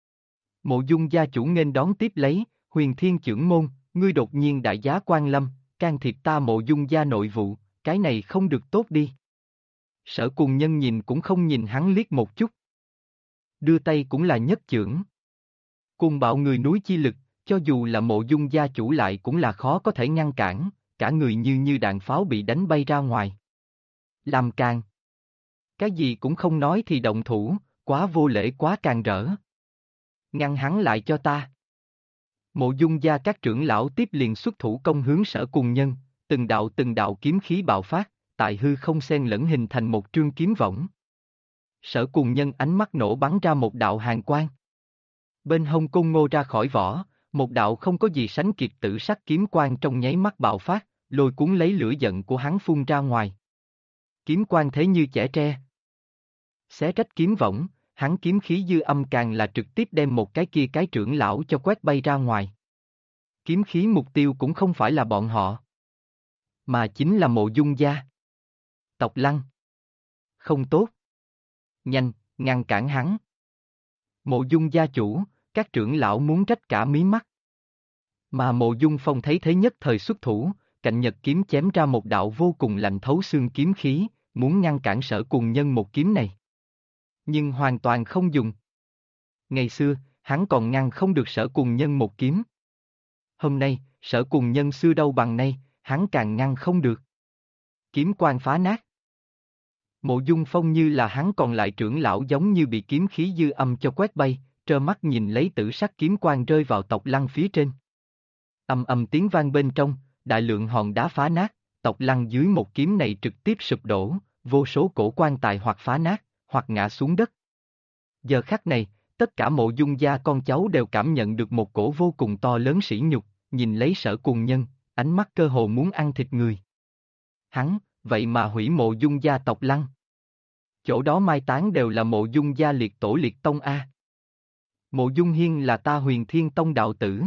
Mộ Dung gia chủ nghênh đón tiếp lấy, Huyền Thiên Chưởng Môn, ngươi đột nhiên đại giá quan lâm, can thiệp ta Mộ Dung gia nội vụ, cái này không được tốt đi. Sở Cùng Nhân nhìn cũng không nhìn hắn liếc một chút. Đưa tay cũng là nhất chưởng. Cùng bạo người núi chi lực, cho dù là Mộ Dung gia chủ lại cũng là khó có thể ngăn cản, cả người như đạn pháo bị đánh bay ra ngoài. Làm càng. Cái gì cũng không nói thì động thủ, quá vô lễ quá càng rỡ. Ngăn hắn lại cho ta. Mộ Dung gia các trưởng lão tiếp liền xuất thủ công hướng Sở Cùng Nhân, từng đạo kiếm khí bạo phát, tại hư không xen lẫn hình thành một trương kiếm võng. Sở Cùng Nhân ánh mắt nổ bắn ra một đạo hàn quang. Bên hông côn ngô ra khỏi vỏ, một đạo không có gì sánh kịp tử sắc kiếm quang trong nháy mắt bạo phát, lôi cuốn lấy lửa giận của hắn phun ra ngoài. Kiếm quang thế như chẻ tre. Xé rách kiếm võng, hắn kiếm khí dư âm càng là trực tiếp đem một cái kia cái trưởng lão cho quét bay ra ngoài. Kiếm khí mục tiêu cũng không phải là bọn họ, mà chính là Mộ Dung gia. Tộc Lăng. Không tốt. Nhanh, ngăn cản hắn. Mộ Dung gia chủ, các trưởng lão muốn trách cả mí mắt. Mà Mộ Dung Phong thấy thế nhất thời xuất thủ, cạnh nhật kiếm chém ra một đạo vô cùng lạnh thấu xương kiếm khí, muốn ngăn cản Sở Cùng Nhân một kiếm này. Nhưng hoàn toàn không dùng. Ngày xưa, hắn còn ngăn không được Sở Cùng Nhân một kiếm. Hôm nay, Sở Cùng Nhân xưa đâu bằng nay, hắn càng ngăn không được. Kiếm quang phá nát. Mộ Dung Phong như là hắn còn lại trưởng lão giống như bị kiếm khí dư âm cho quét bay, trơ mắt nhìn lấy tử sắc kiếm quang rơi vào Tộc Lăng phía trên. Ầm ầm tiếng vang bên trong, đại lượng hòn đá phá nát, Tộc Lăng dưới một kiếm này trực tiếp sụp đổ, vô số cổ quan tài hoặc phá nát, hoặc ngã xuống đất. Giờ khắc này, tất cả Mộ Dung gia con cháu đều cảm nhận được một cổ vô cùng to lớn sỉ nhục, nhìn lấy Sở Cùng Nhân, ánh mắt cơ hồ muốn ăn thịt người. Hắn, vậy mà hủy Mộ Dung gia Tộc Lăng. Chỗ đó mai táng đều là Mộ Dung gia liệt tổ liệt tông a. Mộ Dung Hiên là ta Huyền Thiên Tông đạo tử.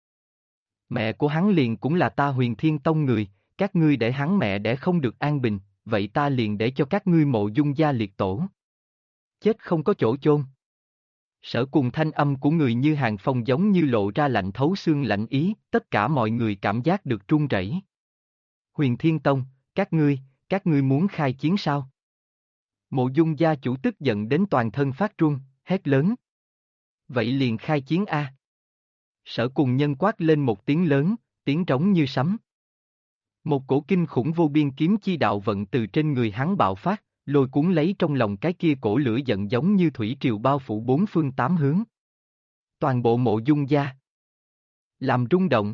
Mẹ của hắn liền cũng là ta Huyền Thiên Tông người, các ngươi để hắn mẹ đẻ không được an bình, vậy ta liền để cho các ngươi Mộ Dung gia liệt tổ. Chết không có chỗ chôn. Sở Cùng thanh âm của người như hàng phong giống như lộ ra lạnh thấu xương lạnh ý, tất cả mọi người cảm giác được run rẩy. Huyền Thiên Tông, các ngươi muốn khai chiến sao? Mộ Dung gia chủ tức giận đến toàn thân phát run, hét lớn. Vậy liền khai chiến a. Sở Cùng Nhân quát lên một tiếng lớn, tiếng trống như sấm. Một cổ kinh khủng vô biên kiếm chi đạo vận từ trên người hắn bạo phát, lôi cuốn lấy trong lòng cái kia cổ lửa giận giống như thủy triều bao phủ bốn phương tám hướng. Toàn bộ Mộ Dung gia làm rung động.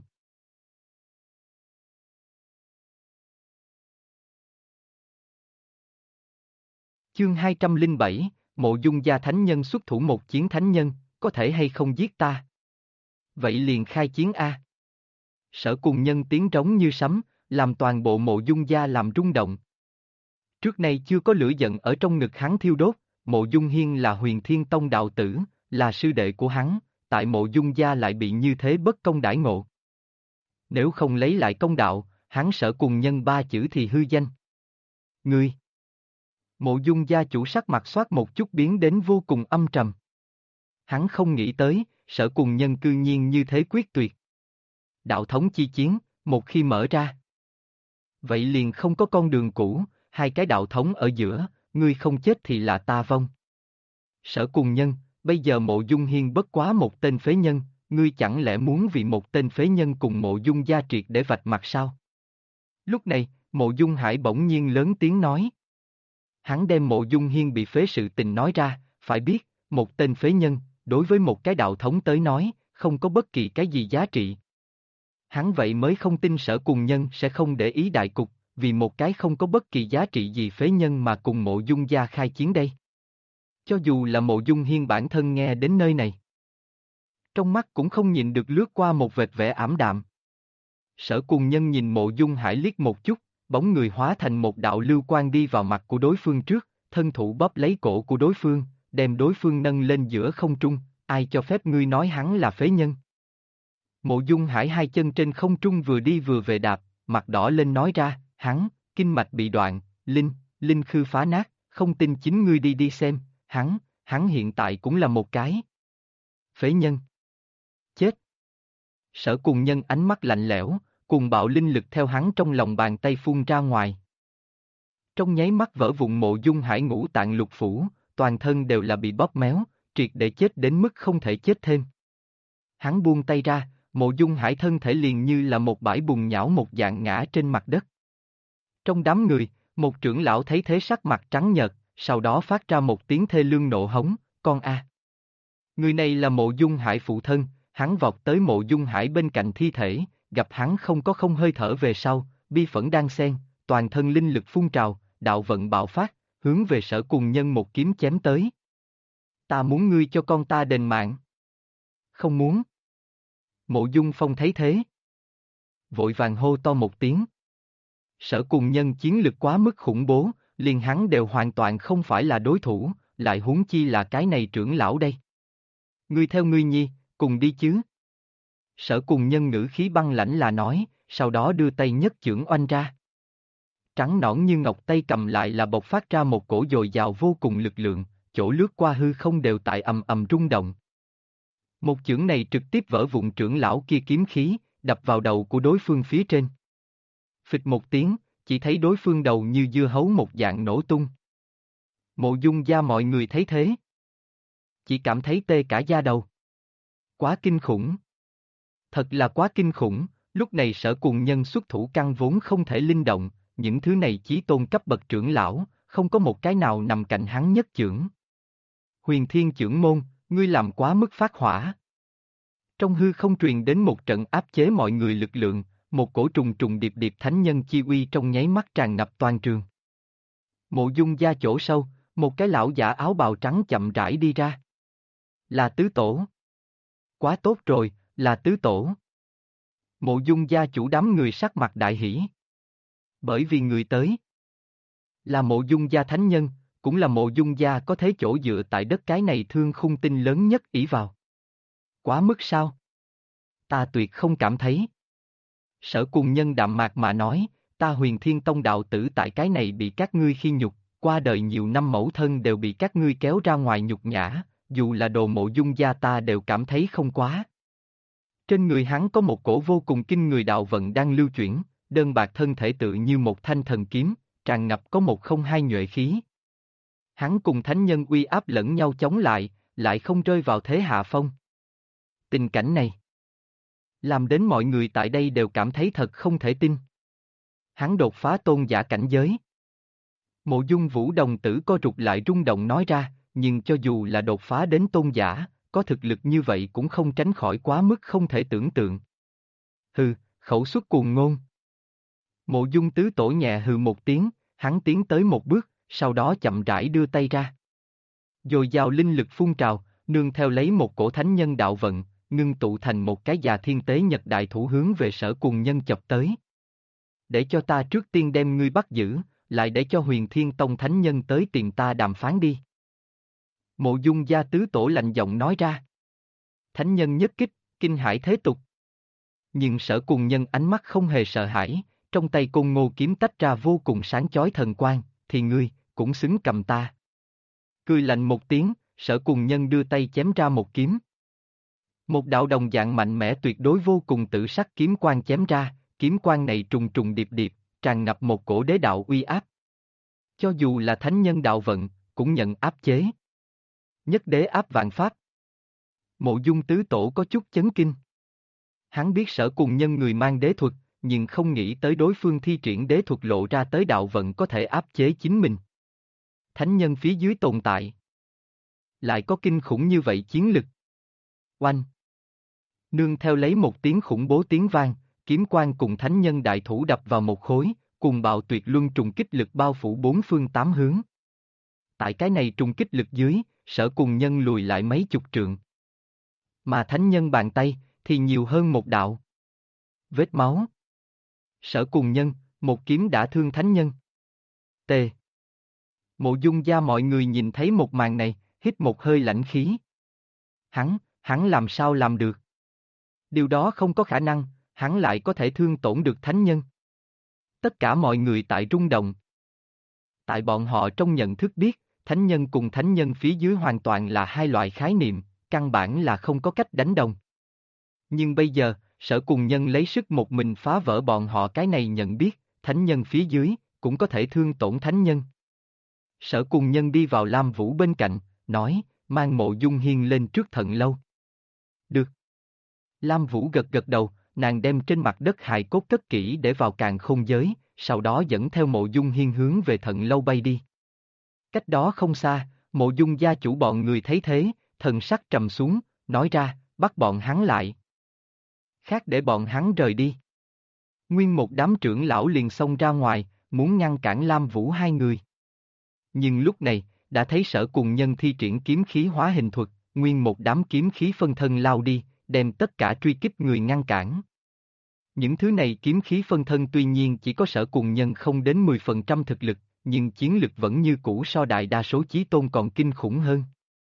Chương 207, Mộ Dung gia thánh nhân xuất thủ một chiến thánh nhân, có thể hay không giết ta? Vậy liền khai chiến a. Sở Cùng Nhân tiếng trống như sấm, làm toàn bộ Mộ Dung gia làm rung động. Trước nay chưa có lửa giận ở trong ngực hắn thiêu đốt, Mộ Dung Hiên là Huyền Thiên Tông đạo tử, là sư đệ của hắn, tại Mộ Dung gia lại bị như thế bất công đãi ngộ. Nếu không lấy lại công đạo, hắn Sở Cùng Nhân ba chữ thì hư danh. Ngươi! Mộ Dung gia chủ sắc mặt xoát một chút biến đến vô cùng âm trầm. Hắn không nghĩ tới, Sở Cùng Nhân cư nhiên như thế quyết tuyệt. Đạo thống chi chiến, một khi mở ra, vậy liền không có con đường cũ, hai cái đạo thống ở giữa, ngươi không chết thì là ta vong. Sở Cùng Nhân, bây giờ Mộ Dung Hiên bất quá một tên phế nhân, ngươi chẳng lẽ muốn vì một tên phế nhân cùng Mộ Dung gia triệt để vạch mặt sao? Lúc này, Mộ Dung Hải bỗng nhiên lớn tiếng nói. Hắn đem Mộ Dung Hiên bị phế sự tình nói ra, phải biết, một tên phế nhân, đối với một cái đạo thống tới nói, không có bất kỳ cái gì giá trị. Hắn vậy mới không tin Sở Cùng Nhân sẽ không để ý đại cục, vì một cái không có bất kỳ giá trị gì phế nhân mà cùng Mộ Dung gia khai chiến đây. Cho dù là Mộ Dung Hiên bản thân nghe đến nơi này, trong mắt cũng không nhìn được lướt qua một vệt vẻ ảm đạm. Sở Cùng Nhân nhìn Mộ Dung Hải liếc một chút, bóng người hóa thành một đạo lưu quang đi vào mặt của đối phương trước, thân thủ bóp lấy cổ của đối phương, đem đối phương nâng lên giữa không trung, ai cho phép ngươi nói hắn là phế nhân? Mộ Dung Hải hai chân trên không trung vừa đi vừa về đạp, mặt đỏ lên nói ra, hắn, kinh mạch bị đoạn, linh khư phá nát, không tin chính ngươi đi xem, hắn hiện tại cũng là một cái phế nhân. Chết! Sở Cùng Nhân ánh mắt lạnh lẽo, cùng bạo linh lực theo hắn trong lòng bàn tay phun ra ngoài. Trong nháy mắt vỡ vụn Mộ Dung Hải ngũ tạng lục phủ, toàn thân đều là bị bóp méo, triệt để chết đến mức không thể chết thêm. Hắn buông tay ra, Mộ Dung Hải thân thể liền như là một bãi bùn nhão một dạng ngã trên mặt đất. Trong đám người, một trưởng lão thấy thế sắc mặt trắng nhợt, sau đó phát ra một tiếng thê lương nộ hống, con a. Người này là Mộ Dung Hải phụ thân, hắn vọt tới Mộ Dung Hải bên cạnh thi thể, gặp hắn không hơi thở về sau, bi phẫn đan xen, toàn thân linh lực phun trào, đạo vận bạo phát, hướng về Sở Cùng Nhân một kiếm chém tới. Ta muốn ngươi cho con ta đền mạng. Không muốn. Mộ Dung Phong thấy thế, vội vàng hô to một tiếng. Sở Cùng Nhân chiến lực quá mức khủng bố, liền hắn đều hoàn toàn không phải là đối thủ, lại huống chi là cái này trưởng lão đây. Ngươi theo ngươi nhi, cùng đi chứ. Sở Cùng Nhân ngữ khí băng lãnh là nói, sau đó đưa tay nhất chưởng oanh ra. Trắng nõn như ngọc tay cầm lại là bộc phát ra một cổ dồi dào vô cùng lực lượng, chỗ lướt qua hư không đều tại ầm ầm rung động. Một chưởng này trực tiếp vỡ vụn trưởng lão kia kiếm khí, đập vào đầu của đối phương phía trên. Phịch một tiếng, chỉ thấy đối phương đầu như dưa hấu một dạng nổ tung. Mộ Dung gia mọi người thấy thế, chỉ cảm thấy tê cả da đầu. Quá kinh khủng. Thật là quá kinh khủng, lúc này Sở Cùng Nhân xuất thủ căn vốn không thể linh động, những thứ này chí tôn cấp bậc trưởng lão, không có một cái nào nằm cạnh hắn nhất chưởng. Huyền Thiên Chưởng Môn, ngươi làm quá mức phát hỏa. Trong hư không truyền đến một trận áp chế mọi người lực lượng, một cổ trùng trùng điệp điệp thánh nhân chi uy trong nháy mắt tràn ngập toàn trường. Mộ Dung gia chỗ sâu, một cái lão giả áo bào trắng chậm rãi đi ra. Là tứ tổ. Quá tốt rồi, là tứ tổ. Mộ Dung gia chủ đám người sắc mặt đại hỉ. Bởi vì người tới là Mộ Dung gia thánh nhân, cũng là Mộ Dung gia có thế chỗ dựa tại đất cái này thương khung tinh lớn nhất ỷ vào. Quá mức sao? Ta tuyệt không cảm thấy. Sở Cùng Nhân đạm mạc mà nói, ta Huyền Thiên Tông đạo tử tại cái này bị các ngươi khi nhục, qua đời nhiều năm mẫu thân đều bị các ngươi kéo ra ngoài nhục nhã, dù là đồ Mộ Dung gia ta đều cảm thấy không quá. Trên người hắn có một cổ vô cùng kinh người đạo vận đang lưu chuyển, đơn bạc thân thể tự như một thanh thần kiếm, tràn ngập có một không hai nhuệ khí. Hắn cùng thánh nhân uy áp lẫn nhau chống lại không rơi vào thế hạ phong. Tình cảnh này làm đến mọi người tại đây đều cảm thấy thật không thể tin. Hắn đột phá tôn giả cảnh giới. Mộ Dung Vũ đồng tử co rụt lại rung động nói ra, nhưng cho dù là đột phá đến tôn giả, có thực lực như vậy cũng không tránh khỏi quá mức không thể tưởng tượng. Hừ, khẩu xuất cuồng ngôn. Mộ Dung tứ tổ nhẹ hừ một tiếng, hắn tiến tới một bước, sau đó chậm rãi đưa tay ra. Dồi dào linh lực phun trào, nương theo lấy một cổ thánh nhân đạo vận, ngưng tụ thành một cái già thiên tế nhật đại thủ hướng về Sở Cùng Nhân chập tới. Để cho ta trước tiên đem ngươi bắt giữ, lại để cho Huyền Thiên Tông thánh nhân tới tìm ta đàm phán đi. Mộ Dung gia tứ tổ lạnh giọng nói ra. Thánh nhân nhất kích, kinh hải thế tục. Nhưng Sở Cùng Nhân ánh mắt không hề sợ hãi, trong tay côn ngô kiếm tách ra vô cùng sáng chói thần quang, thì cũng xứng cầm ta. Cười lạnh một tiếng, Sở Cùng Nhân đưa tay chém ra một kiếm. Một đạo đồng dạng mạnh mẽ tuyệt đối vô cùng tự sắc kiếm quang chém ra, kiếm quang này trùng trùng điệp điệp, tràn ngập một cổ đế đạo uy áp. Cho dù là thánh nhân đạo vận, cũng nhận áp chế. Nhất đế áp vạn pháp. Mộ Dung tứ tổ có chút chấn kinh. Hắn biết Sở Cùng Nhân người mang đế thuật, nhưng không nghĩ tới đối phương thi triển đế thuật lộ ra tới đạo vận có thể áp chế chính mình. Thánh nhân phía dưới tồn tại. Lại có kinh khủng như vậy chiến lực. Oanh! Nương theo lấy một tiếng khủng bố tiếng vang, kiếm quang cùng thánh nhân đại thủ đập vào một khối, cùng bạo tuyệt luân trùng kích lực bao phủ bốn phương tám hướng. Tại cái này trùng kích lực dưới, Sở Cùng Nhân lùi lại mấy chục trượng. Mà thánh nhân bàn tay, thì nhiều hơn một đạo. Vết máu. Sở Cùng Nhân, một kiếm đã thương thánh nhân. T. Mộ Dung gia mọi người nhìn thấy một màn này, hít một hơi lãnh khí. Hắn làm sao làm được? Điều đó không có khả năng, hắn lại có thể thương tổn được thánh nhân. Tất cả mọi người tại rung động. Tại bọn họ trong nhận thức biết, thánh nhân cùng thánh nhân phía dưới hoàn toàn là hai loại khái niệm, căn bản là không có cách đánh đồng. Nhưng bây giờ, Sở Cùng Nhân lấy sức một mình phá vỡ bọn họ cái này nhận biết, thánh nhân phía dưới, cũng có thể thương tổn thánh nhân. Sở Cùng Nhân đi vào Lam Vũ bên cạnh, nói, mang Mộ Dung Hiên lên trước Thần Lâu. Được. Lam Vũ gật gật đầu, nàng đem trên mặt đất hài cốt cất kỹ để vào càn khôn giới, sau đó dẫn theo Mộ Dung Hiên hướng về Thần Lâu bay đi. Cách đó không xa, Mộ Dung gia chủ bọn người thấy thế, thần sắc trầm xuống, nói ra, bắt bọn hắn lại. Khác để bọn hắn rời đi. Nguyên một đám trưởng lão liền xông ra ngoài, muốn ngăn cản Lam Vũ hai người. Nhưng lúc này, đã thấy Sở Cùng Nhân thi triển kiếm khí hóa hình thuật, nguyên một đám kiếm khí phân thân lao đi, đem tất cả truy kích người ngăn cản. Những thứ này kiếm khí phân thân tuy nhiên chỉ có Sở Cùng Nhân không đến 10% thực lực, nhưng chiến lực vẫn như cũ so đại đa số chí tôn còn kinh khủng hơn.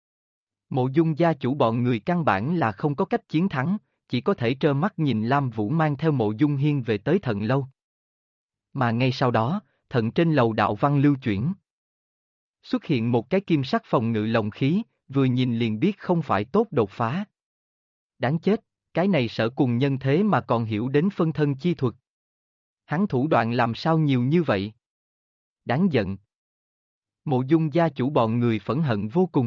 Mộ Dung gia chủ bọn người căn bản là không có cách chiến thắng, chỉ có thể trơ mắt nhìn Lam Vũ mang theo Mộ Dung Hiên về tới Thần Lâu. Mà ngay sau đó, thần trên lầu đạo văn lưu chuyển. Xuất hiện một cái kim sắc phòng ngự lồng khí, vừa nhìn liền biết không phải tốt đột phá. Đáng chết, cái này Sở Cùng Nhân thế mà còn hiểu đến phân thân chi thuật. Hắn thủ đoạn làm sao nhiều như vậy? Đáng giận. Mộ Dung gia chủ bọn người phẫn hận vô cùng.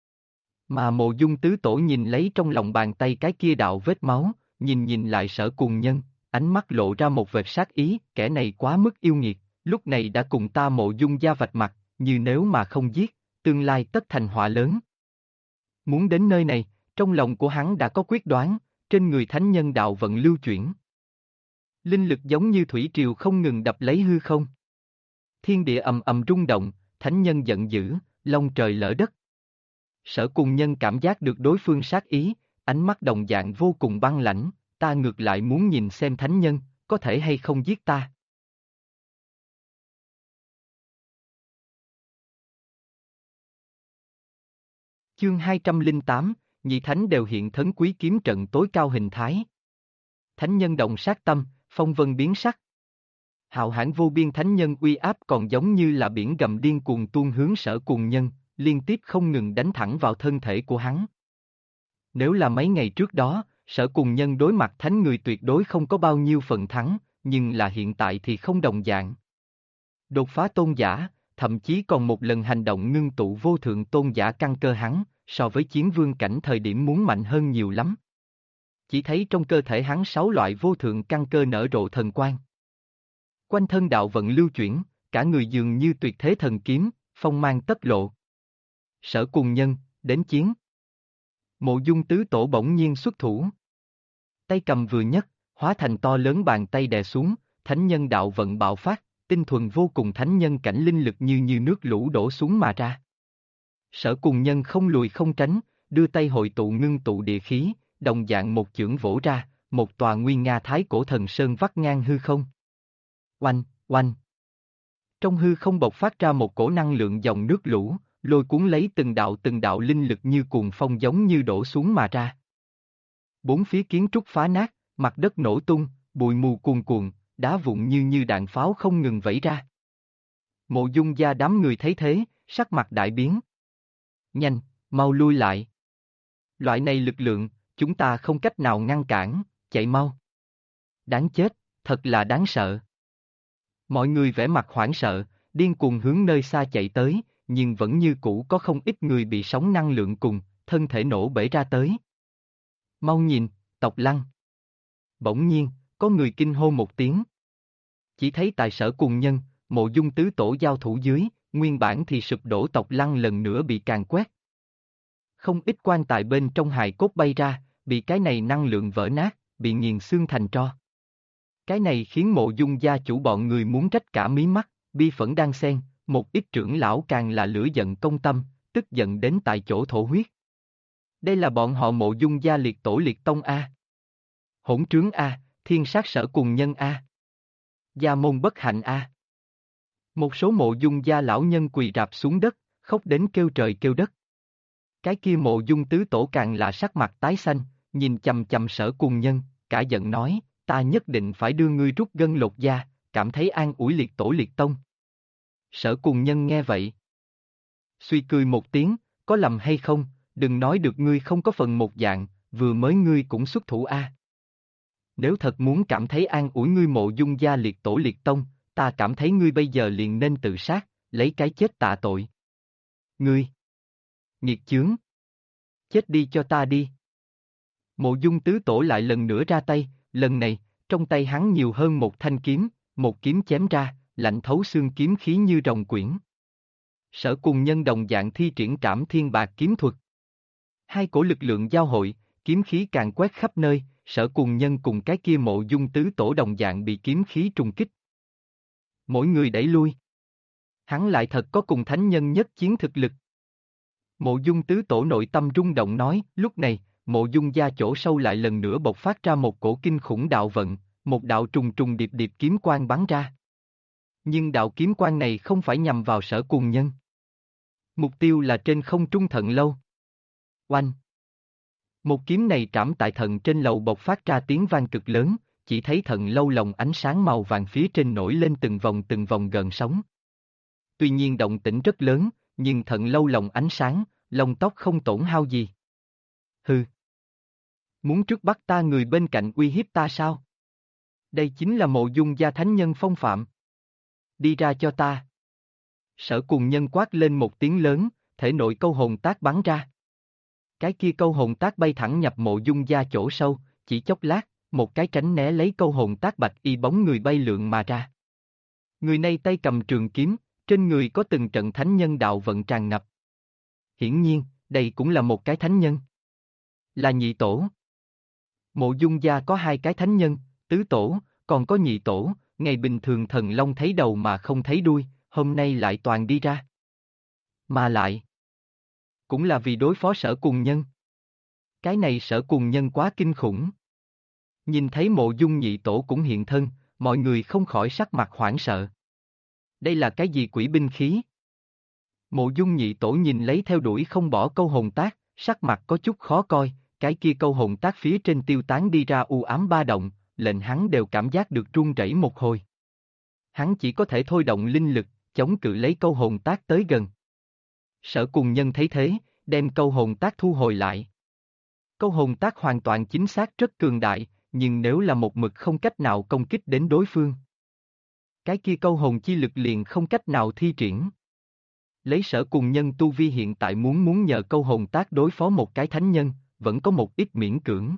Mà Mộ Dung tứ tổ nhìn lấy trong lòng bàn tay cái kia đạo vết máu, nhìn lại Sở Cùng Nhân, ánh mắt lộ ra một vệt sát ý, kẻ này quá mức yêu nghiệt, lúc này đã cùng ta Mộ Dung gia vạch mặt, như nếu mà không giết, tương lai tất thành họa lớn. Muốn đến nơi này, trong lòng của hắn đã có quyết đoán, trên người thánh nhân đạo vận lưu chuyển. Linh lực giống như thủy triều không ngừng đập lấy hư không. Thiên địa ầm ầm rung động, thánh nhân giận dữ, long trời lỡ đất. Sở Cùng Nhân cảm giác được đối phương sát ý, ánh mắt đồng dạng vô cùng băng lãnh, ta ngược lại muốn nhìn xem thánh nhân, có thể hay không giết ta. Chương 208, nhị thánh đều hiện thấn quý kiếm trận tối cao hình thái. Thánh nhân động sát tâm, phong vân biến sắc. Hạo hãn vô biên thánh nhân uy áp còn giống như là biển gầm điên cuồng tuôn hướng Sở Cùng Nhân, liên tiếp không ngừng đánh thẳng vào thân thể của hắn. Nếu là mấy ngày trước đó, Sở Cùng Nhân đối mặt thánh người tuyệt đối không có bao nhiêu phần thắng, nhưng là hiện tại thì không đồng dạng. Đột phá tôn giả, thậm chí còn một lần hành động ngưng tụ vô thượng tôn giả căn cơ hắn, so với chiến vương cảnh thời điểm muốn mạnh hơn nhiều lắm. Chỉ thấy trong cơ thể hắn 6 loại vô thượng căn cơ nở rộ thần quang. Quanh thân đạo vận lưu chuyển, cả người dường như tuyệt thế thần kiếm, phong mang tất lộ. Sở Cùng Nhân, đến chiến. Mộ Dung tứ tổ bỗng nhiên xuất thủ. Tay cầm vừa nhấc, hóa thành to lớn bàn tay đè xuống, thánh nhân đạo vận bạo phát, tinh thuần vô cùng thánh nhân cảnh linh lực như nước lũ đổ xuống mà ra. Sở Cùng Nhân không lùi không tránh, đưa tay hội tụ ngưng tụ địa khí, đồng dạng một chưởng vỗ ra, một tòa nguyên nga thái cổ thần sơn vắt ngang hư không. Oanh, oanh. Trong hư không bộc phát ra một cổ năng lượng dòng nước lũ, lôi cuốn lấy từng đạo linh lực như cuồng phong giống như đổ xuống mà ra. Bốn phía kiến trúc phá nát, mặt đất nổ tung, bụi mù cuồn cuộn, đá vụn như đạn pháo không ngừng vẩy ra. Mộ Dung gia đám người thấy thế, sắc mặt đại biến. Nhanh, mau lui lại. Loại này lực lượng, chúng ta không cách nào ngăn cản, chạy mau. Đáng chết, thật là đáng sợ. Mọi người vẻ mặt hoảng sợ, điên cuồng hướng nơi xa chạy tới, nhưng vẫn như cũ có không ít người bị sóng năng lượng cùng, thân thể nổ bể ra tới. Mau nhìn, Tộc Lăng. Bỗng nhiên, có người kinh hô một tiếng. Chỉ thấy tại Sở Cùng Nhân, Mộ Dung tứ tổ giao thủ dưới, nguyên bản thì sụp đổ Tộc Lăng lần nữa bị càn quét. Không ít quan tài bên trong hài cốt bay ra, bị cái này năng lượng vỡ nát, bị nghiền xương thành tro. Cái này khiến Mộ Dung gia chủ bọn người muốn rách cả mí mắt, bi phẫn đan xen, một ít trưởng lão càng là lửa giận công tâm, tức giận đến tại chỗ thổ huyết. Đây là bọn họ Mộ Dung gia liệt tổ liệt tông A. Hỗn trướng A, thiên sát Sở Cùng Nhân A. Gia môn bất hạnh A. Một số Mộ Dung gia lão nhân quỳ rạp xuống đất, khóc đến kêu trời kêu đất. Cái kia Mộ Dung tứ tổ càng là sắc mặt tái xanh, nhìn chằm chằm Sở Cùng Nhân, cả giận nói, ta nhất định phải đưa ngươi rút gân lột da, cảm thấy an ủi liệt tổ liệt tông. Sở Cùng Nhân nghe vậy. Suy cười một tiếng, có lầm hay không, đừng nói được ngươi không có phần một dạng, vừa mới ngươi cũng xuất thủ A. Nếu thật muốn cảm thấy an ủi ngươi Mộ Dung gia liệt tổ liệt tông, ta cảm thấy ngươi bây giờ liền nên tự sát, lấy cái chết tạ tội. Ngươi! Nghiệt chướng! Chết đi cho ta đi! Mộ Dung tứ tổ lại lần nữa ra tay, lần này, trong tay hắn nhiều hơn một thanh kiếm, một kiếm chém ra, lạnh thấu xương kiếm khí như rồng quyển. Sở Cùng Nhân đồng dạng thi triển Trảm Thiên Bạc kiếm thuật. Hai cổ lực lượng giao hội, kiếm khí càng quét khắp nơi, Sở Cùng Nhân cùng cái kia Mộ Dung tứ tổ đồng dạng bị kiếm khí trùng kích. Mỗi người đẩy lui. Hắn lại thật có cùng thánh nhân nhất chiến thực lực. Mộ Dung tứ tổ nội tâm rung động nói, lúc này, Mộ Dung gia chỗ sâu lại lần nữa bộc phát ra một cổ kinh khủng đạo vận, một đạo trùng trùng điệp điệp kiếm quang bắn ra. Nhưng đạo kiếm quang này không phải nhằm vào Sở Cùng Nhân. Mục tiêu là trên không trung Thận Lâu. Oanh! Một kiếm này trảm tại thận trên lầu bộc phát ra tiếng vang cực lớn, chỉ thấy Thận Lâu lồng ánh sáng màu vàng phía trên nổi lên từng vòng gần sóng. Tuy nhiên động tĩnh rất lớn, nhưng Thận Lâu lồng ánh sáng, lông tóc không tổn hao gì. Hừ! Muốn trước bắt ta người bên cạnh uy hiếp ta sao? Đây chính là Mộ Dung gia thánh nhân phong phạm. Đi ra cho ta. Sở Cùng Nhân quát lên một tiếng lớn, thể nội câu hồn tác bắn ra. Cái kia câu hồn tác bay thẳng nhập Mộ Dung gia chỗ sâu, chỉ chốc lát, một cái tránh né lấy câu hồn tác bạch y bóng người bay lượn mà ra. Người này tay cầm trường kiếm, trên người có từng trận thánh nhân đạo vận tràn ngập. Hiển nhiên, đây cũng là một cái thánh nhân. Là nhị tổ. Mộ Dung gia có hai cái thánh nhân, tứ tổ, còn có nhị tổ, ngày bình thường thần long thấy đầu mà không thấy đuôi, hôm nay lại toàn đi ra. Mà lại, cũng là vì đối phó Sở Cùng Nhân. Cái này Sở Cùng Nhân quá kinh khủng. Nhìn thấy Mộ Dung nhị tổ cũng hiện thân, mọi người không khỏi sắc mặt hoảng sợ. Đây là cái gì quỷ binh khí? Mộ Dung nhị tổ nhìn lấy theo đuổi không bỏ câu hồn tác, sắc mặt có chút khó coi, cái kia câu hồn tác phía trên tiêu tán đi ra u ám ba động, lệnh hắn đều cảm giác được run rẩy một hồi. Hắn chỉ có thể thôi động linh lực, chống cự lấy câu hồn tác tới gần. Sở Cùng Nhân thấy thế, đem câu hồn tác thu hồi lại. Câu hồn tác hoàn toàn chính xác rất cường đại, nhưng nếu là một mực không cách nào công kích đến đối phương, cái kia câu hồn chi lực liền không cách nào thi triển. Lấy Sở Cùng Nhân tu vi hiện tại muốn nhờ câu hồn tác đối phó một cái thánh nhân, vẫn có một ít miễn cưỡng.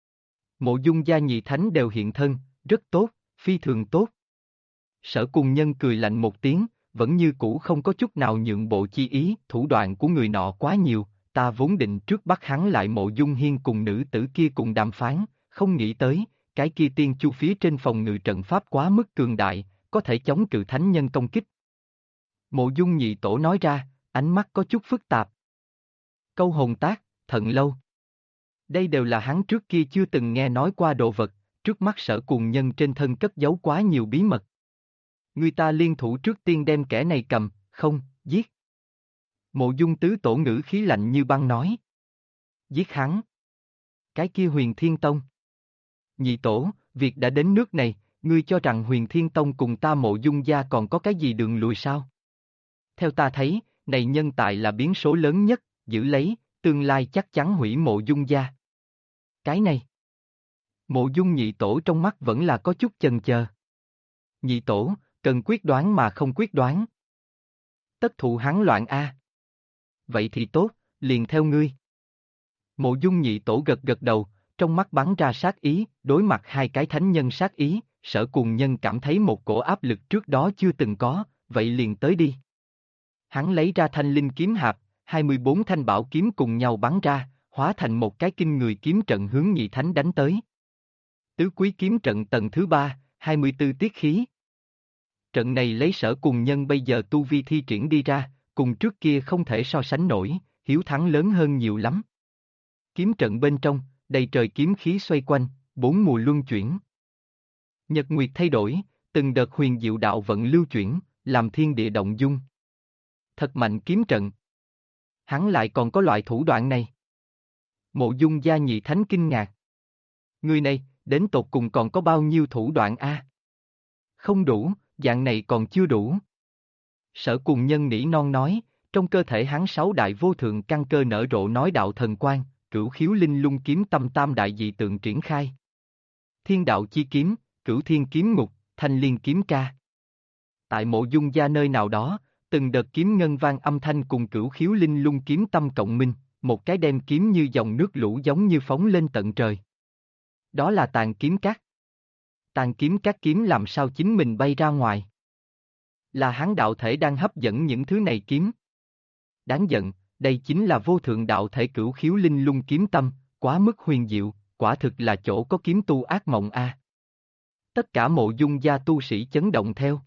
Mộ Dung gia nhị thánh đều hiện thân, rất tốt, phi thường tốt. Sở Cùng Nhân cười lạnh một tiếng, vẫn như cũ không có chút nào nhượng bộ chi ý, thủ đoạn của người nọ quá nhiều, ta vốn định trước bắt hắn lại Mộ Dung Hiên cùng nữ tử kia cùng đàm phán, không nghĩ tới, cái kia tiên chu phía trên phòng ngự trận pháp quá mức cường đại, có thể chống cự thánh nhân công kích. Mộ Dung nhị tổ nói ra, ánh mắt có chút phức tạp. Câu hồn tác, Thận Lâu. Đây đều là hắn trước kia chưa từng nghe nói qua đồ vật, trước mắt Sở Cùng Nhân trên thân cất giấu quá nhiều bí mật. Người ta liên thủ trước tiên đem kẻ này cầm, không, giết. Mộ Dung tứ tổ ngữ khí lạnh như băng nói. Giết hắn. Cái kia Huyền Thiên Tông. Nhị tổ, việc đã đến nước này, ngươi cho rằng Huyền Thiên Tông cùng ta Mộ Dung gia còn có cái gì đường lùi sao? Theo ta thấy, này nhân tài là biến số lớn nhất, giữ lấy, tương lai chắc chắn hủy Mộ Dung gia. Cái này. Mộ Dung nhị tổ trong mắt vẫn là có chút chần chờ. Nhị tổ, cần quyết đoán mà không quyết đoán. Tất thụ hắn loạn a. Vậy thì tốt, liền theo ngươi. Mộ Dung nhị tổ gật gật đầu, trong mắt bắn ra sát ý, đối mặt hai cái thánh nhân sát ý, Sở Cùng Nhân cảm thấy một cổ áp lực trước đó chưa từng có, vậy liền tới đi. Hắn lấy ra thanh linh kiếm hạp, 24 thanh bảo kiếm cùng nhau bắn ra, hóa thành một cái kinh người kiếm trận hướng nhị thánh đánh tới. Tứ quý kiếm trận tầng thứ 3, 24 tiết khí. Trận này lấy Sở Cùng Nhân bây giờ tu vi thi triển đi ra, cùng trước kia không thể so sánh nổi, hiếu thắng lớn hơn nhiều lắm. Kiếm trận bên trong, đầy trời kiếm khí xoay quanh, bốn mùa luân chuyển. Nhật nguyệt thay đổi, từng đợt huyền diệu đạo vận lưu chuyển, làm thiên địa động dung. Thật mạnh kiếm trận. Hắn lại còn có loại thủ đoạn này. Mộ Dung gia nhị thánh kinh ngạc. Người này, đến tột cùng còn có bao nhiêu thủ đoạn a? Không đủ, dạng này còn chưa đủ. Sở Cùng Nhân nỉ non nói, trong cơ thể hắn 6 đại vô thượng căn cơ nở rộ nói đạo thần quang, Cửu Khiếu Linh Lung kiếm tâm tam đại dị tượng triển khai. Thiên đạo chi kiếm, Cửu Thiên kiếm ngục, Thanh Liên kiếm ca. Tại Mộ Dung gia nơi nào đó, từng đợt kiếm ngân vang âm thanh cùng Cửu Khiếu Linh Lung kiếm tâm cộng minh, một cái đem kiếm như dòng nước lũ giống như phóng lên tận trời. Đó là tàn kiếm cát. Tàn kiếm cát kiếm làm sao chính mình bay ra ngoài? Là hắn đạo thể đang hấp dẫn những thứ này kiếm. Đáng giận, đây chính là vô thượng đạo thể Cửu Khiếu Linh Lung kiếm tâm, quá mức huyền diệu, quả thực là chỗ có kiếm tu ác mộng a. Tất cả Mộ Dung gia tu sĩ chấn động theo.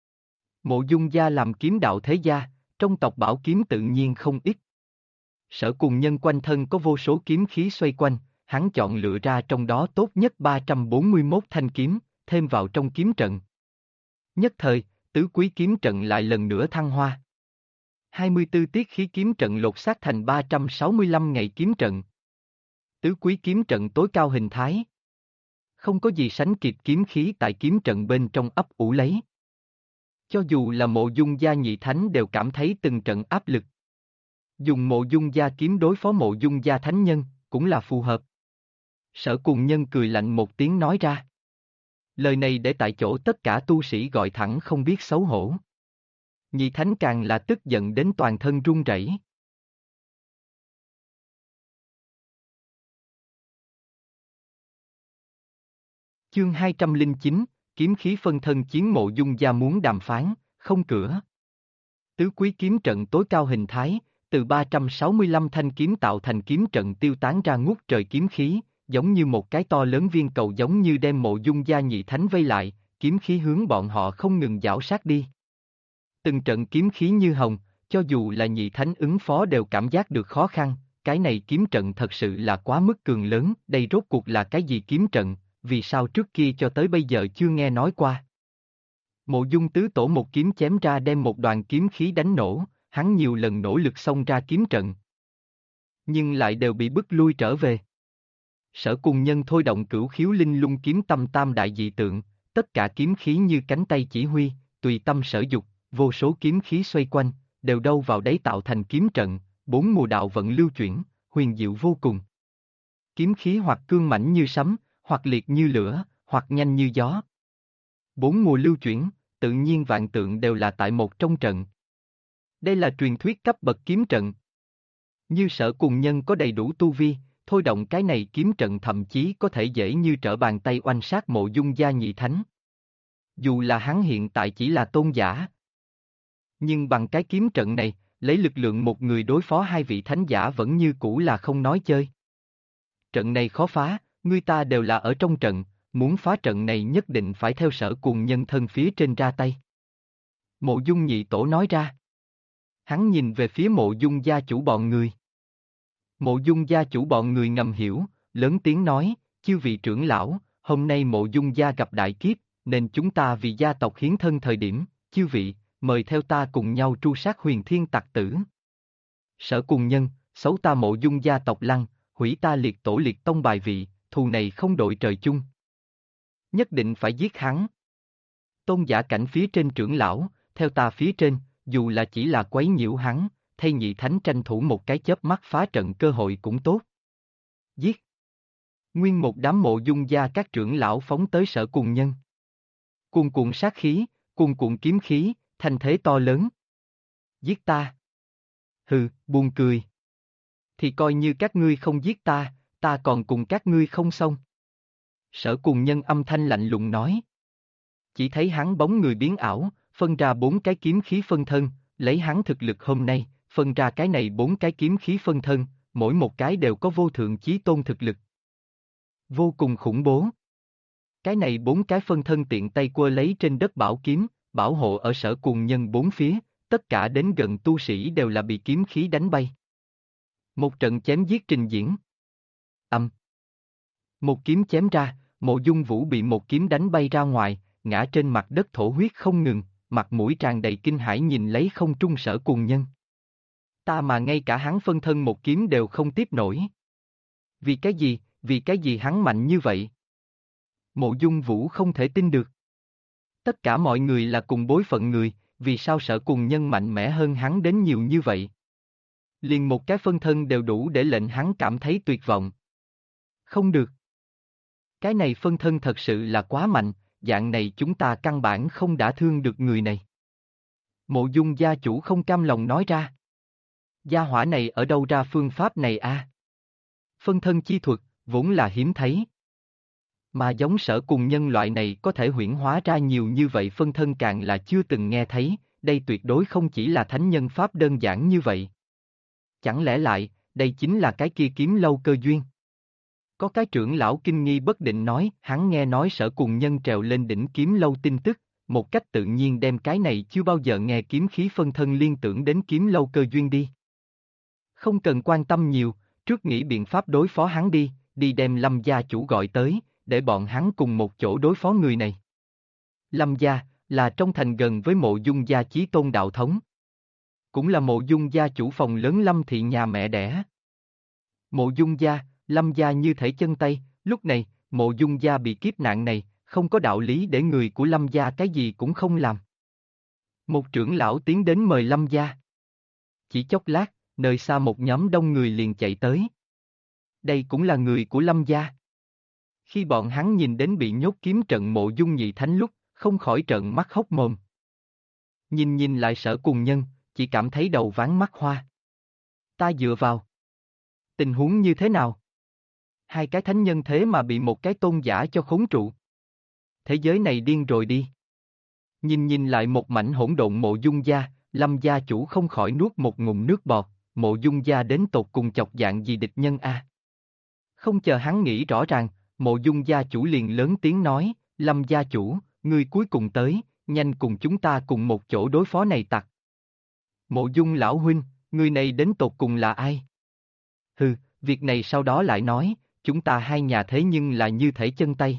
Mộ Dung gia làm kiếm đạo thế gia, trong tộc bảo kiếm tự nhiên không ít. Sở Cùng Nhân quanh thân có vô số kiếm khí xoay quanh, hắn chọn lựa ra trong đó tốt nhất 341 thanh kiếm, thêm vào trong kiếm trận. Nhất thời, tứ quý kiếm trận lại lần nữa thăng hoa. 24 tiết khí kiếm trận lột xác thành 365 ngày kiếm trận. Tứ quý kiếm trận tối cao hình thái. Không có gì sánh kịp kiếm khí tại kiếm trận bên trong ấp ủ lấy. Cho dù là Mộ Dung gia nhị thánh đều cảm thấy từng trận áp lực. Dùng Mộ Dung gia kiếm đối phó Mộ Dung gia thánh nhân, cũng là phù hợp. Sở Cùng Nhân cười lạnh một tiếng nói ra. Lời này để tại chỗ tất cả tu sĩ gọi thẳng không biết xấu hổ. Nhị thánh càng là tức giận đến toàn thân run rẩy. Chương 209, kiếm khí phân thân chiến Mộ Dung gia muốn đàm phán, không cửa. Tứ quý kiếm trận tối cao hình thái, từ 365 thanh kiếm tạo thành kiếm trận tiêu tán ra ngút trời kiếm khí, giống như một cái to lớn viên cầu giống như đem Mộ Dung gia nhị thánh vây lại, kiếm khí hướng bọn họ không ngừng giảo sát đi. Từng trận kiếm khí như hồng, cho dù là nhị thánh ứng phó đều cảm giác được khó khăn, cái này kiếm trận thật sự là quá mức cường lớn, đây rốt cuộc là cái gì kiếm trận, vì sao trước kia cho tới bây giờ chưa nghe nói qua. Mộ Dung tứ tổ một kiếm chém ra đem một đoàn kiếm khí đánh nổ, hắn nhiều lần nỗ lực xông ra kiếm trận. Nhưng lại đều bị bức lui trở về. Sở Cùng Nhân thôi động Cửu Khiếu Linh Lung kiếm tâm tam đại dị tượng, tất cả kiếm khí như cánh tay chỉ huy, tùy tâm sở dục, vô số kiếm khí xoay quanh, đều đâu vào đấy tạo thành kiếm trận, bốn mùa đạo vận lưu chuyển, huyền diệu vô cùng. Kiếm khí hoặc cương mãnh như sấm, hoặc liệt như lửa, hoặc nhanh như gió. Bốn mùa lưu chuyển, tự nhiên vạn tượng đều là tại một trong trận. Đây là truyền thuyết cấp bậc kiếm trận. Như Sở Cùng Nhân có đầy đủ tu vi, thôi động cái này kiếm trận thậm chí có thể dễ như trở bàn tay oanh sát Mộ Dung gia nhị thánh. Dù là hắn hiện tại chỉ là tôn giả. Nhưng bằng cái kiếm trận này, lấy lực lượng một người đối phó hai vị thánh giả vẫn như cũ là không nói chơi. Trận này khó phá, người ta đều là ở trong trận, muốn phá trận này nhất định phải theo Sở Cùng Nhân thân phía trên ra tay. Mộ Dung nhị tổ nói ra. Hắn nhìn về phía Mộ Dung gia chủ bọn người. Mộ Dung gia chủ bọn người ngầm hiểu, lớn tiếng nói, chư vị trưởng lão, hôm nay Mộ Dung gia gặp đại kiếp, nên chúng ta vì gia tộc hiến thân thời điểm, chư vị, mời theo ta cùng nhau tru sát huyền thiên tặc tử. Sở Cùng Nhân, xấu ta Mộ Dung gia tộc lăng, hủy ta liệt tổ liệt tông bài vị, thù này không đội trời chung. Nhất định phải giết hắn. Tôn giả cảnh phía trên trưởng lão, theo ta phía trên, dù là chỉ là quấy nhiễu hắn, thay nhị thánh tranh thủ một cái chớp mắt phá trận cơ hội cũng tốt. Giết! Nguyên một đám Mộ Dung gia các trưởng lão phóng tới Sở Cùng Nhân. Cuồn cuộn sát khí, cuồn cuộn kiếm khí, thanh thế to lớn. Giết ta! Hừ, buồn cười. Thì coi như các ngươi không giết ta còn cùng các ngươi không xong. Sở Cùng Nhân âm thanh lạnh lùng nói. Chỉ thấy hắn bóng người biến ảo, phân ra 4 cái kiếm khí phân thân, lấy hắn thực lực hôm nay, phân ra cái này 4 cái kiếm khí phân thân, mỗi một cái đều có vô thượng chí tôn thực lực. Vô cùng khủng bố. Cái này 4 cái phân thân tiện tay quơ lấy trên đất bảo kiếm, bảo hộ ở Sở Cùng Nhân 4 phía, tất cả đến gần tu sĩ đều là bị kiếm khí đánh bay. Một trận chém giết trình diễn. Một kiếm chém ra, Mộ Dung Vũ bị một kiếm đánh bay ra ngoài, ngã trên mặt đất thổ huyết không ngừng, mặt mũi tràn đầy kinh hãi nhìn lấy không trung Sở Cùng Nhân. Ta mà ngay cả hắn phân thân một kiếm đều không tiếp nổi. Vì cái gì hắn mạnh như vậy? Mộ Dung Vũ không thể tin được. Tất cả mọi người là cùng bối phận người, vì sao Sở Cùng Nhân mạnh mẽ hơn hắn đến nhiều như vậy? Liền một cái phân thân đều đủ để lệnh hắn cảm thấy tuyệt vọng. Không được. Cái này phân thân thật sự là quá mạnh, dạng này chúng ta căn bản không đả thương được người này. Mộ Dung gia chủ không cam lòng nói ra. Gia hỏa này ở đâu ra phương pháp này a? Phân thân chi thuật, vốn là hiếm thấy. Mà giống Sở Cùng Nhân loại này có thể huyễn hóa ra nhiều như vậy phân thân càng là chưa từng nghe thấy, đây tuyệt đối không chỉ là thánh nhân pháp đơn giản như vậy. Chẳng lẽ lại, đây chính là cái kia kiếm lâu cơ duyên? Có cái trưởng lão kinh nghi bất định nói, hắn nghe nói Sở Cùng Nhân trèo lên đỉnh kiếm lâu tin tức, một cách tự nhiên đem cái này chưa bao giờ nghe kiếm khí phân thân liên tưởng đến kiếm lâu cơ duyên đi. Không cần quan tâm nhiều, trước nghĩ biện pháp đối phó hắn đi đem Lâm gia chủ gọi tới, để bọn hắn cùng một chỗ đối phó người này. Lâm gia, là trong thành gần với Mộ Dung gia chí tôn đạo thống. Cũng là Mộ Dung gia chủ phòng lớn Lâm thị nhà mẹ đẻ. Mộ Dung gia, Lâm gia như thể chân tay, lúc này, Mộ Dung gia bị kiếp nạn này, không có đạo lý để người của Lâm gia cái gì cũng không làm. Một trưởng lão tiến đến mời Lâm gia. Chỉ chốc lát, nơi xa một nhóm đông người liền chạy tới. Đây cũng là người của Lâm gia. Khi bọn hắn nhìn đến bị nhốt kiếm trận Mộ Dung nhị thánh lúc, không khỏi trợn mắt hốc mồm. Nhìn lại Sở Cùng Nhân, chỉ cảm thấy đầu váng mắt hoa. Ta dựa vào. Tình huống như thế nào? Hai cái thánh nhân thế mà bị một cái tôn giả cho khốn trụ. Thế giới này điên rồi đi. Nhìn lại một mảnh hỗn độn Mộ Dung gia, Lâm gia chủ không khỏi nuốt một ngụm nước bọt, Mộ Dung gia đến tột cùng chọc dạng gì địch nhân a? Không chờ hắn nghĩ rõ ràng, Mộ Dung gia chủ liền lớn tiếng nói, Lâm gia chủ, ngươi cuối cùng tới, nhanh cùng chúng ta cùng một chỗ đối phó này tặc. Mộ Dung lão huynh, người này đến tột cùng là ai? Hừ, việc này sau đó lại nói, chúng ta hai nhà thế nhưng là như thể chân tay.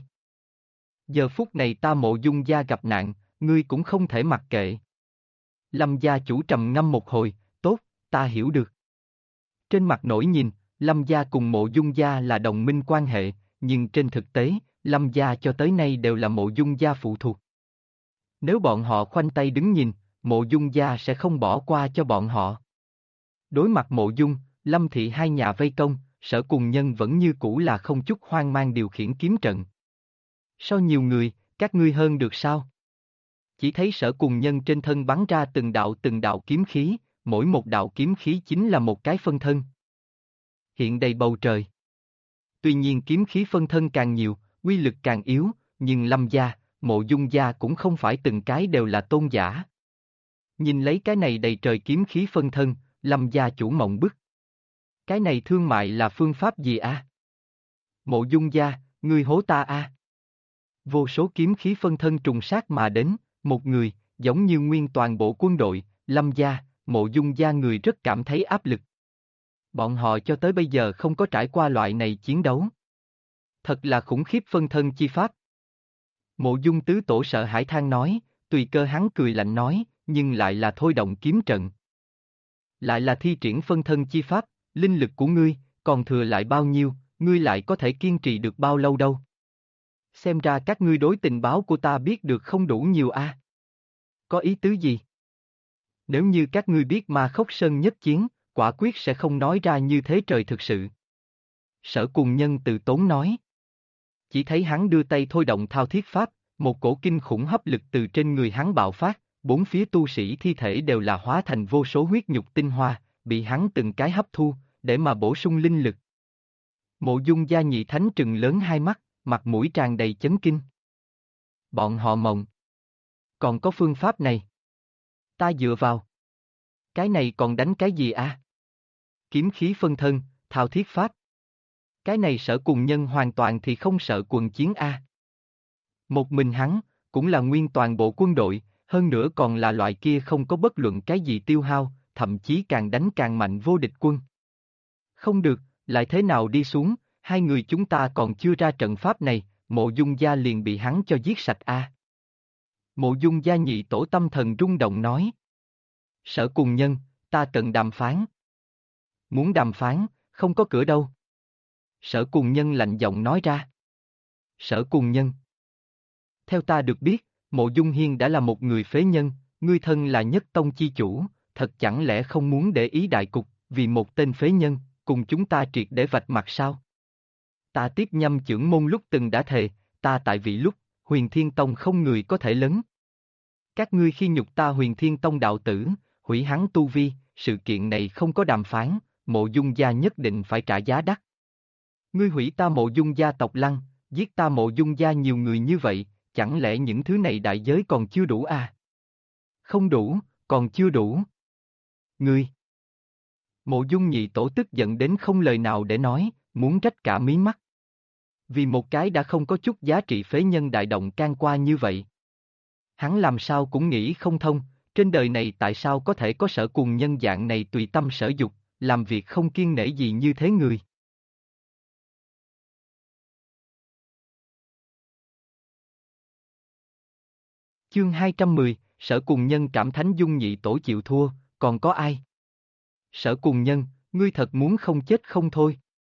Giờ phút này ta Mộ Dung gia gặp nạn, ngươi cũng không thể mặc kệ. Lâm gia chủ trầm ngâm một hồi, tốt, ta hiểu được. Trên mặt nổi nhìn, Lâm gia cùng Mộ Dung gia là đồng minh quan hệ, nhưng trên thực tế, Lâm gia cho tới nay đều là Mộ Dung gia phụ thuộc. Nếu bọn họ khoanh tay đứng nhìn, Mộ Dung gia sẽ không bỏ qua cho bọn họ. Đối mặt Mộ Dung, Lâm thị hai nhà vây công, Sở Cùng Nhân vẫn như cũ là không chút hoang mang điều khiển kiếm trận. Sao nhiều người, các ngươi hơn được sao? Chỉ thấy Sở Cùng Nhân trên thân bắn ra từng đạo kiếm khí, mỗi một đạo kiếm khí chính là một cái phân thân. Hiện đầy bầu trời. Tuy nhiên kiếm khí phân thân càng nhiều, uy lực càng yếu, nhưng Lâm gia, Mộ Dung gia cũng không phải từng cái đều là tôn giả. Nhìn lấy cái này đầy trời kiếm khí phân thân, Lâm gia chủ mộng bức. Cái này thương mại là phương pháp gì a? Mộ Dung gia, ngươi hố ta a? Vô số kiếm khí phân thân trùng sát mà đến, một người, giống như nguyên toàn bộ quân đội, Lâm gia, Mộ Dung gia người rất cảm thấy áp lực. Bọn họ cho tới bây giờ không có trải qua loại này chiến đấu. Thật là khủng khiếp phân thân chi pháp. Mộ Dung tứ tổ sợ hãi than nói, tùy cơ hắn cười lạnh nói, nhưng lại là thôi động kiếm trận. Lại là thi triển phân thân chi pháp, linh lực của ngươi, còn thừa lại bao nhiêu, ngươi lại có thể kiên trì được bao lâu đâu. Xem ra các ngươi đối tình báo của ta biết được không đủ nhiều a. Có ý tứ gì? Nếu như các ngươi biết Ma Khốc Sơn nhất chiến, quả quyết sẽ không nói ra như thế trời thực sự. Sở Cùng Nhân từ tốn nói. Chỉ thấy hắn đưa tay thôi động thao thiết pháp, một cổ kinh khủng hấp lực từ trên người hắn bạo phát, bốn phía tu sĩ thi thể đều là hóa thành vô số huyết nhục tinh hoa, bị hắn từng cái hấp thu, để mà bổ sung linh lực. Mộ Dung Gia Nhị Thánh trừng lớn hai mắt, mặt mũi tràn đầy chấn kinh. Bọn họ mộng. Còn có phương pháp này. Ta dựa vào. Cái này còn đánh cái gì à? Kiếm khí phân thân, thao thiết pháp. Cái này Sở Cùng Nhân hoàn toàn thì không sợ quần chiến a. Một mình hắn, cũng là nguyên toàn bộ quân đội, hơn nữa còn là loại kia không có bất luận cái gì tiêu hao, thậm chí càng đánh càng mạnh vô địch quân. Không được, lại thế nào đi xuống, hai người chúng ta còn chưa ra trận pháp này, Mộ Dung Gia liền bị hắn cho giết sạch a. Mộ Dung Gia Nhị Tổ tâm thần rung động nói. Sở Cùng Nhân, ta cần đàm phán. Muốn đàm phán, không có cửa đâu. Sở Cùng Nhân lạnh giọng nói ra. Sở Cùng Nhân. Theo ta được biết, Mộ Dung Hiên đã là một người phế nhân, ngươi thân là nhất tông chi chủ, thật chẳng lẽ không muốn để ý đại cục, vì một tên phế nhân, cùng chúng ta triệt để vạch mặt sao? Ta tiếp nhâm chưởng môn lúc từng đã thề, ta tại vị lúc, Huyền Thiên Tông không người có thể lấn. Các ngươi khi nhục ta Huyền Thiên Tông đạo tử, hủy hắn tu vi, sự kiện này không có đàm phán, Mộ Dung gia nhất định phải trả giá đắt. Ngươi hủy ta Mộ Dung gia tộc Lăng, giết ta Mộ Dung gia nhiều người như vậy, chẳng lẽ những thứ này đại giới còn chưa đủ à? Không đủ, còn chưa đủ. Ngươi! Mộ Dung Nhị Tổ tức giận đến không lời nào để nói, muốn rách cả mí mắt. Vì một cái đã không có chút giá trị phế nhân đại động can qua như vậy. Hắn làm sao cũng nghĩ không thông, trên đời này tại sao có thể có Sở Cùng Nhân dạng này tùy tâm sở dục, làm việc không kiêng nể gì như thế người. Chương 210, Sở Cùng Nhân cảm Thánh Dung Nhị Tổ chịu thua, còn có ai? Sở Cùng Nhân, ngươi thật muốn không chết không thôi.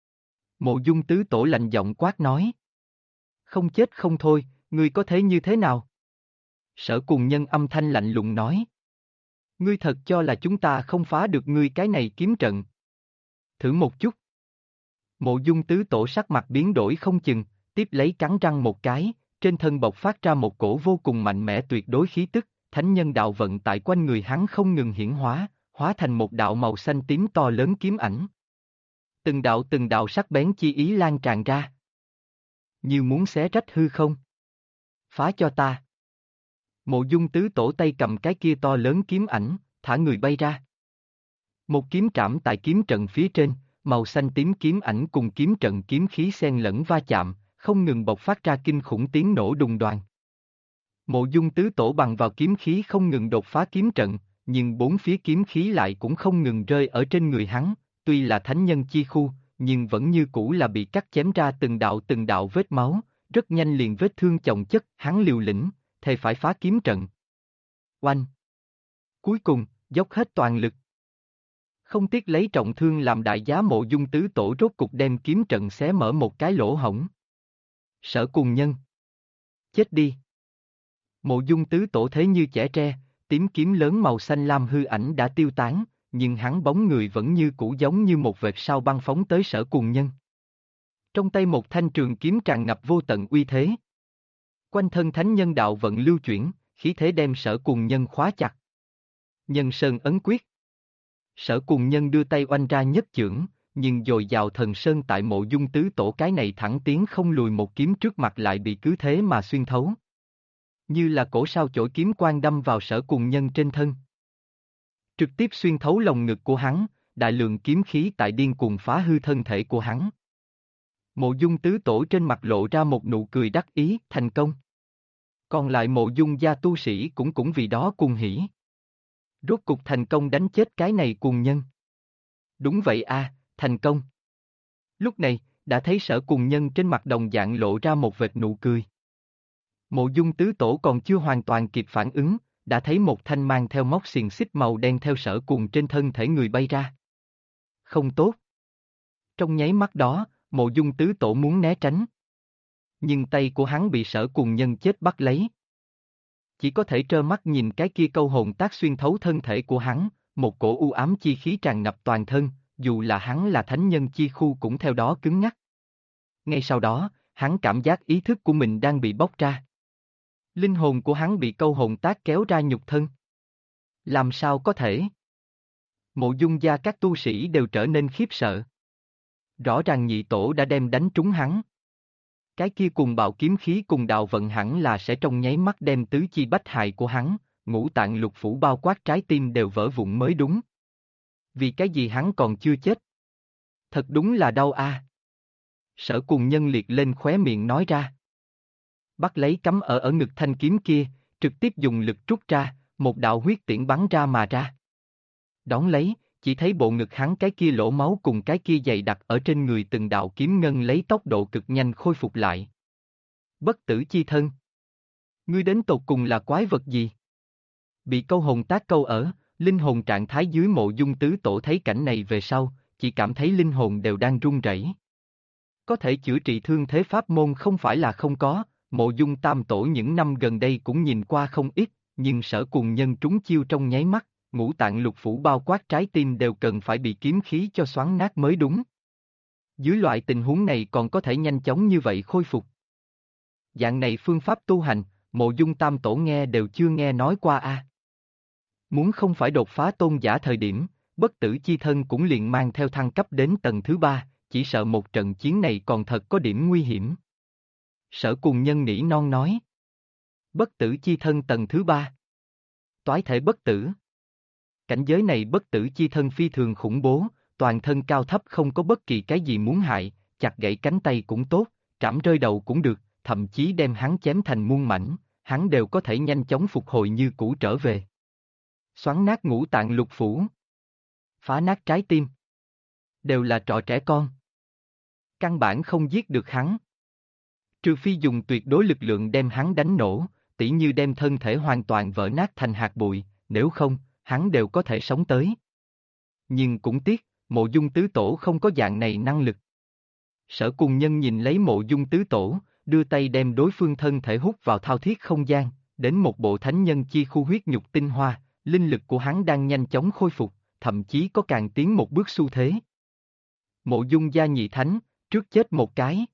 Mộ Dung Tứ Tổ lạnh giọng quát nói. Không chết không thôi, ngươi có thế như thế nào? Sở Cùng Nhân âm thanh lạnh lùng nói. Ngươi thật cho là chúng ta không phá được ngươi cái này kiếm trận. Thử một chút. Mộ Dung Tứ Tổ sắc mặt biến đổi không chừng, tiếp lấy cắn răng một cái, trên thân bộc phát ra một cổ vô cùng mạnh mẽ tuyệt đối khí tức, thánh nhân đạo vận tại quanh người hắn không ngừng hiển hóa, hóa thành một đạo màu xanh tím to lớn kiếm ảnh. Từng đạo sắc bén chi ý lan tràn ra. Như muốn xé rách hư không. Phá cho ta. Mộ Dung Tứ Tổ tay cầm cái kia to lớn kiếm ảnh, thả người bay ra. Một kiếm trảm tại kiếm trận phía trên, màu xanh tím kiếm ảnh cùng kiếm trận kiếm khí xen lẫn va chạm, không ngừng bộc phát ra kinh khủng tiếng nổ đùng đoàng. Mộ Dung Tứ Tổ bằng vào kiếm khí không ngừng đột phá kiếm trận, nhưng bốn phía kiếm khí lại cũng không ngừng rơi ở trên người hắn, tuy là thánh nhân chi khu, nhưng vẫn như cũ là bị cắt chém ra từng đạo vết máu, rất nhanh liền vết thương chồng chất, hắn liều lĩnh, thề phải phá kiếm trận. Oanh! Cuối cùng, dốc hết toàn lực. Không tiếc lấy trọng thương làm đại giá Mộ Dung Tứ Tổ rốt cục đem kiếm trận xé mở một cái lỗ hổng. Sở Cùng Nhân. Chết đi. Mộ Dung Tứ Tổ thế như chẻ tre, tím kiếm lớn màu xanh lam hư ảnh đã tiêu tán, nhưng hắn bóng người vẫn như cũ giống như một vệt sao băng phóng tới Sở Cùng Nhân. Trong tay một thanh trường kiếm tràn ngập vô tận uy thế. Quanh thân thánh nhân đạo vận lưu chuyển, khí thế đem Sở Cùng Nhân khóa chặt. Nhân sơn ấn quyết. Sở Cùng Nhân đưa tay oanh ra nhất chưởng, nhưng dồi dào thần sơn tại Mộ Dung Tứ Tổ cái này thẳng tiến không lùi một kiếm trước mặt lại bị cứ thế mà xuyên thấu. Như là cổ sao chổi kiếm quang đâm vào Sở Cùng Nhân trên thân. Trực tiếp xuyên thấu lồng ngực của hắn, đại lượng kiếm khí tại điên cuồng phá hư thân thể của hắn. Mộ Dung Tứ Tổ trên mặt lộ ra một nụ cười đắc ý, thành công. Còn lại Mộ Dung gia tu sĩ cũng vì đó cuồng hỉ. Rốt cục thành công đánh chết cái này cuồng nhân. Đúng vậy a, thành công. Lúc này, đã thấy Sở Cùng Nhân trên mặt đồng dạng lộ ra một vệt nụ cười. Mộ Dung Tứ Tổ còn chưa hoàn toàn kịp phản ứng, đã thấy một thanh mang theo móc xiềng xích màu đen theo Sở Cùng trên thân thể người bay ra. Không tốt. Trong nháy mắt đó, Mộ Dung Tứ Tổ muốn né tránh. Nhưng tay của hắn bị Sở Cùng Nhân chết bắt lấy. chỉ có thể trơ mắt nhìn cái kia câu hồn tác xuyên thấu thân thể của hắn, một cổ u ám chi khí tràn ngập toàn thân, dù là hắn là thánh nhân chi khu cũng theo đó cứng ngắc. Ngay sau đó, hắn cảm giác ý thức của mình đang bị bóc ra. Linh hồn của hắn bị câu hồn tác kéo ra nhục thân. Làm sao có thể? Mộ Dung gia các tu sĩ đều trở nên khiếp sợ. Rõ ràng nhị tổ đã đem đánh trúng hắn. Cái kia cùng bạo kiếm khí cùng đạo vận hẳn là sẽ trong nháy mắt đem tứ chi bách hại của hắn, ngũ tạng lục phủ bao quát trái tim đều vỡ vụn mới đúng. Vì cái gì hắn còn chưa chết? Thật đúng là đau a. Sở Cùng Nhân liệt lên khóe miệng nói ra. Bắt lấy cắm ở ngực thanh kiếm kia, trực tiếp dùng lực trút ra, một đạo huyết tiễn bắn ra mà ra. Đón lấy, chỉ thấy bộ ngực hắn cái kia lỗ máu cùng cái kia dày đặc ở trên người từng đạo kiếm ngân lấy tốc độ cực nhanh khôi phục lại. Bất tử chi thân. Ngươi đến tột cùng là quái vật gì? Bị câu hồn tác câu ở, linh hồn trạng thái dưới Mộ Dung tứ tổ thấy cảnh này về sau, chỉ cảm thấy linh hồn đều đang run rẩy. Có thể chữa trị thương thế pháp môn không phải là không có, Mộ Dung tam tổ những năm gần đây cũng nhìn qua không ít, nhưng Sở Cùng Nhân trúng chiêu trong nháy mắt, ngũ tạng lục phủ bao quát trái tim đều cần phải bị kiếm khí cho xoắn nát mới đúng. Dưới loại tình huống này còn có thể nhanh chóng như vậy khôi phục. Dạng này phương pháp tu hành, Mộ Dung tam tổ nghe đều chưa nghe nói qua a. Muốn không phải đột phá tôn giả thời điểm, bất tử chi thân cũng liền mang theo thăng cấp đến tầng thứ 3, chỉ sợ một trận chiến này còn thật có điểm nguy hiểm. Sở Cùng Nhân nỉ non nói. Bất tử chi thân tầng thứ 3. Toái thể bất tử. Cảnh giới này bất tử chi thân phi thường khủng bố, toàn thân cao thấp không có bất kỳ cái gì muốn hại, chặt gãy cánh tay cũng tốt, trảm rơi đầu cũng được, thậm chí đem hắn chém thành muôn mảnh, hắn đều có thể nhanh chóng phục hồi như cũ trở về. Xoắn nát ngũ tạng lục phủ. Phá nát trái tim. Đều là trò trẻ con. Căn bản không giết được hắn. Trừ phi dùng tuyệt đối lực lượng đem hắn đánh nổ, tỉ như đem thân thể hoàn toàn vỡ nát thành hạt bụi, nếu không, hắn đều có thể sống tới. Nhưng cũng tiếc, Mộ Dung tứ tổ không có dạng này năng lực. Sở Cùng Nhân nhìn lấy Mộ Dung tứ tổ, đưa tay đem đối phương thân thể hút vào thao thiết không gian, đến một bộ thánh nhân chi khu huyết nhục tinh hoa, linh lực của hắn đang nhanh chóng khôi phục, thậm chí có càng tiến một bước xu thế. Mộ Dung gia nhị thánh, trước chết một cái.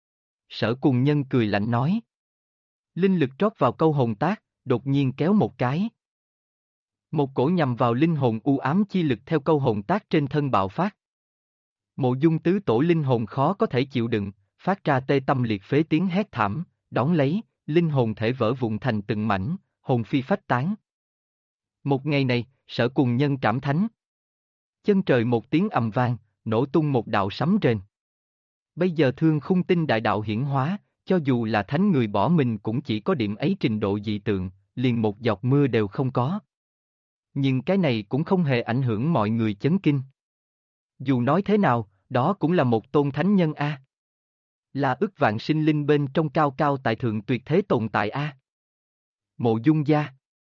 Sở Cùng Nhân cười lạnh nói. Linh lực trót vào câu hồn tác, đột nhiên kéo một cái. Một cổ nhằm vào linh hồn u ám chi lực theo câu hồn tác trên thân bạo phát. Mộ Dung tứ tổ linh hồn khó có thể chịu đựng, phát ra tê tâm liệt phế tiếng hét thảm, đón lấy, linh hồn thể vỡ vụn thành từng mảnh, hồn phi phách tán. Một ngày này, Sở Cùng Nhân cảm thánh. Chân trời một tiếng ầm vang, nổ tung một đạo sấm rền. Bây giờ Thương Khung Tinh đại đạo hiển hóa, cho dù là thánh người bỏ mình cũng chỉ có điểm ấy trình độ dị tượng, liền một giọt mưa đều không có. Nhưng cái này cũng không hề ảnh hưởng mọi người chấn kinh. Dù nói thế nào, đó cũng là một tôn thánh nhân a. Là ức vạn sinh linh bên trong cao cao tại thượng tuyệt thế tồn tại a. Mộ Dung gia.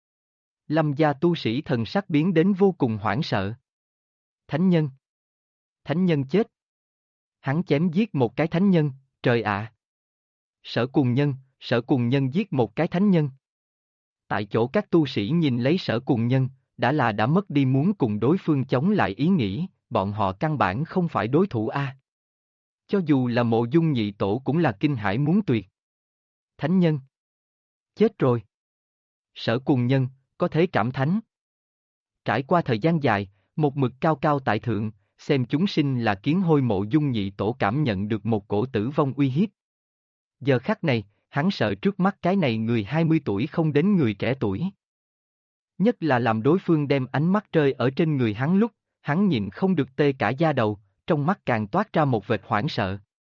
Lâm gia tu sĩ thần sắc biến đến vô cùng hoảng sợ. Thánh nhân. Thánh nhân chết. Hắn chém giết một cái thánh nhân, trời ạ. Sở Cùng Nhân giết một cái thánh nhân. Tại chỗ các tu sĩ nhìn lấy Sở Cùng Nhân, đã mất đi muốn cùng đối phương chống lại ý nghĩ, bọn họ căn bản không phải đối thủ a. Cho dù là Mộ Dung nhị tổ cũng là kinh hãi muốn tuyệt. Thánh nhân. Chết rồi. Sở Cùng Nhân, có thế trảm thánh. Trải qua thời gian dài, một mực cao cao tại thượng, xem chúng sinh là kiến hôi. Mộ Dung nhị tổ cảm nhận được một cổ tử vong uy hiếp. Giờ khắc này, hắn sợ trước mắt cái này người 20 tuổi không đến người trẻ tuổi. Nhất là làm đối phương đem ánh mắt rơi ở trên người hắn lúc, hắn nhịn không được tê cả da đầu, trong mắt càng toát ra một vệt hoảng sợ.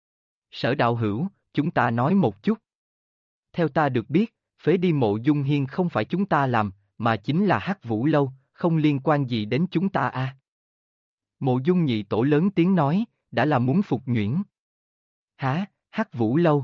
Sở đạo hữu, chúng ta nói một chút. Theo ta được biết, phế đi Mộ Dung Hiên không phải chúng ta làm, mà chính là Hắc Vũ Lâu, không liên quan gì đến chúng ta a. Mộ Dung nhị tổ lớn tiếng nói, đã là muốn phục nhuyễn. Hả, Hắc Vũ Lâu?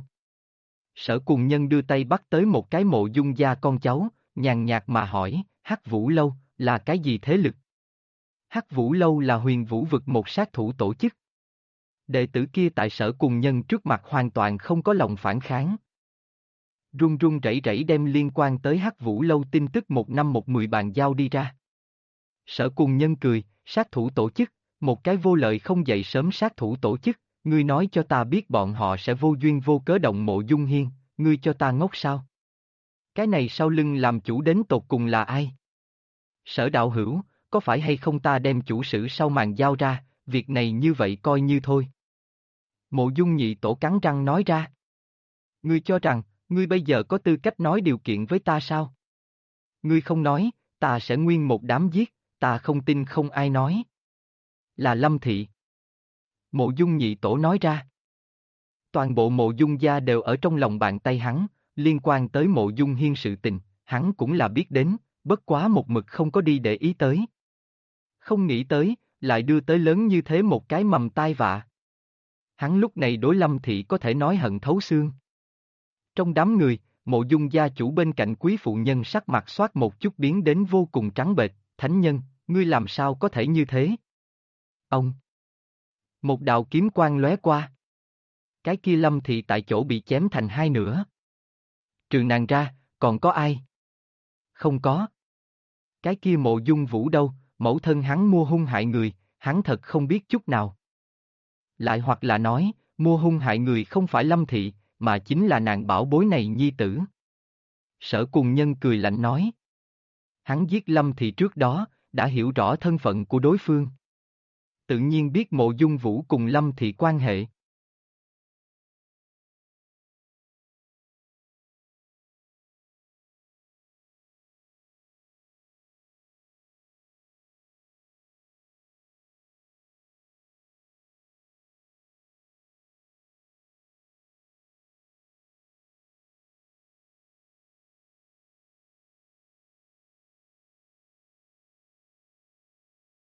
Sở Cùng Nhân đưa tay bắt tới một cái Mộ Dung gia con cháu, nhàn nhạt mà hỏi, Hắc Vũ Lâu, là cái gì thế lực? Hắc Vũ Lâu là Huyền Vũ vực một sát thủ tổ chức. Đệ tử kia tại Sở Cùng Nhân trước mặt hoàn toàn không có lòng phản kháng. run run rẩy rẩy đem liên quan tới Hắc Vũ Lâu tin tức 1 năm 1 10 bàn giao đi ra. Sở Cuồng Nhân cười, sát thủ tổ chức, một cái vô lợi không dậy sớm sát thủ tổ chức, ngươi nói cho ta biết bọn họ sẽ vô duyên vô cớ động Mộ Dung Hiên, ngươi cho ta ngốc sao? Cái này sau lưng làm chủ đến tột cùng là ai? Sở đạo hữu, có phải hay không ta đem chủ sử sau màn giao ra, việc này như vậy coi như thôi. Mộ Dung Nhị Tổ cắn răng nói ra. Ngươi cho rằng, ngươi bây giờ có tư cách nói điều kiện với ta sao? Ngươi không nói, ta sẽ nguyên một đám giết, ta không tin không ai nói. Là Lâm Thị. Mộ Dung Nhị Tổ nói ra. Toàn bộ Mộ Dung gia đều ở trong lòng bàn tay hắn, liên quan tới Mộ Dung Hiên sự tình, hắn cũng là biết đến, bất quá một mực không có đi để ý tới. Không nghĩ tới, lại đưa tới lớn như thế một cái mầm tai vạ. Hắn lúc này đối Lâm Thị có thể nói hận thấu xương. Trong đám người, Mộ Dung gia chủ bên cạnh quý phụ nhân sắc mặt xoát một chút biến đến vô cùng trắng bệch, thánh nhân, ngươi làm sao có thể như thế? Ông! Một đạo kiếm quang lóe qua. Cái kia Lâm Thị tại chỗ bị chém thành hai nửa. Trừ nàng ra, còn có ai? Không có. Cái kia Mộ Dung Vũ đâu, mẫu thân hắn mua hung hại người, hắn thật không biết chút nào. Lại hoặc là nói, mua hung hại người không phải Lâm Thị, mà chính là nàng bảo bối này nhi tử. Sở Cuồng Nhân cười lạnh nói. Hắn giết Lâm Thị trước đó, đã hiểu rõ thân phận của đối phương. Tự nhiên biết Mộ Dung Vũ cùng Lâm Thị quan hệ.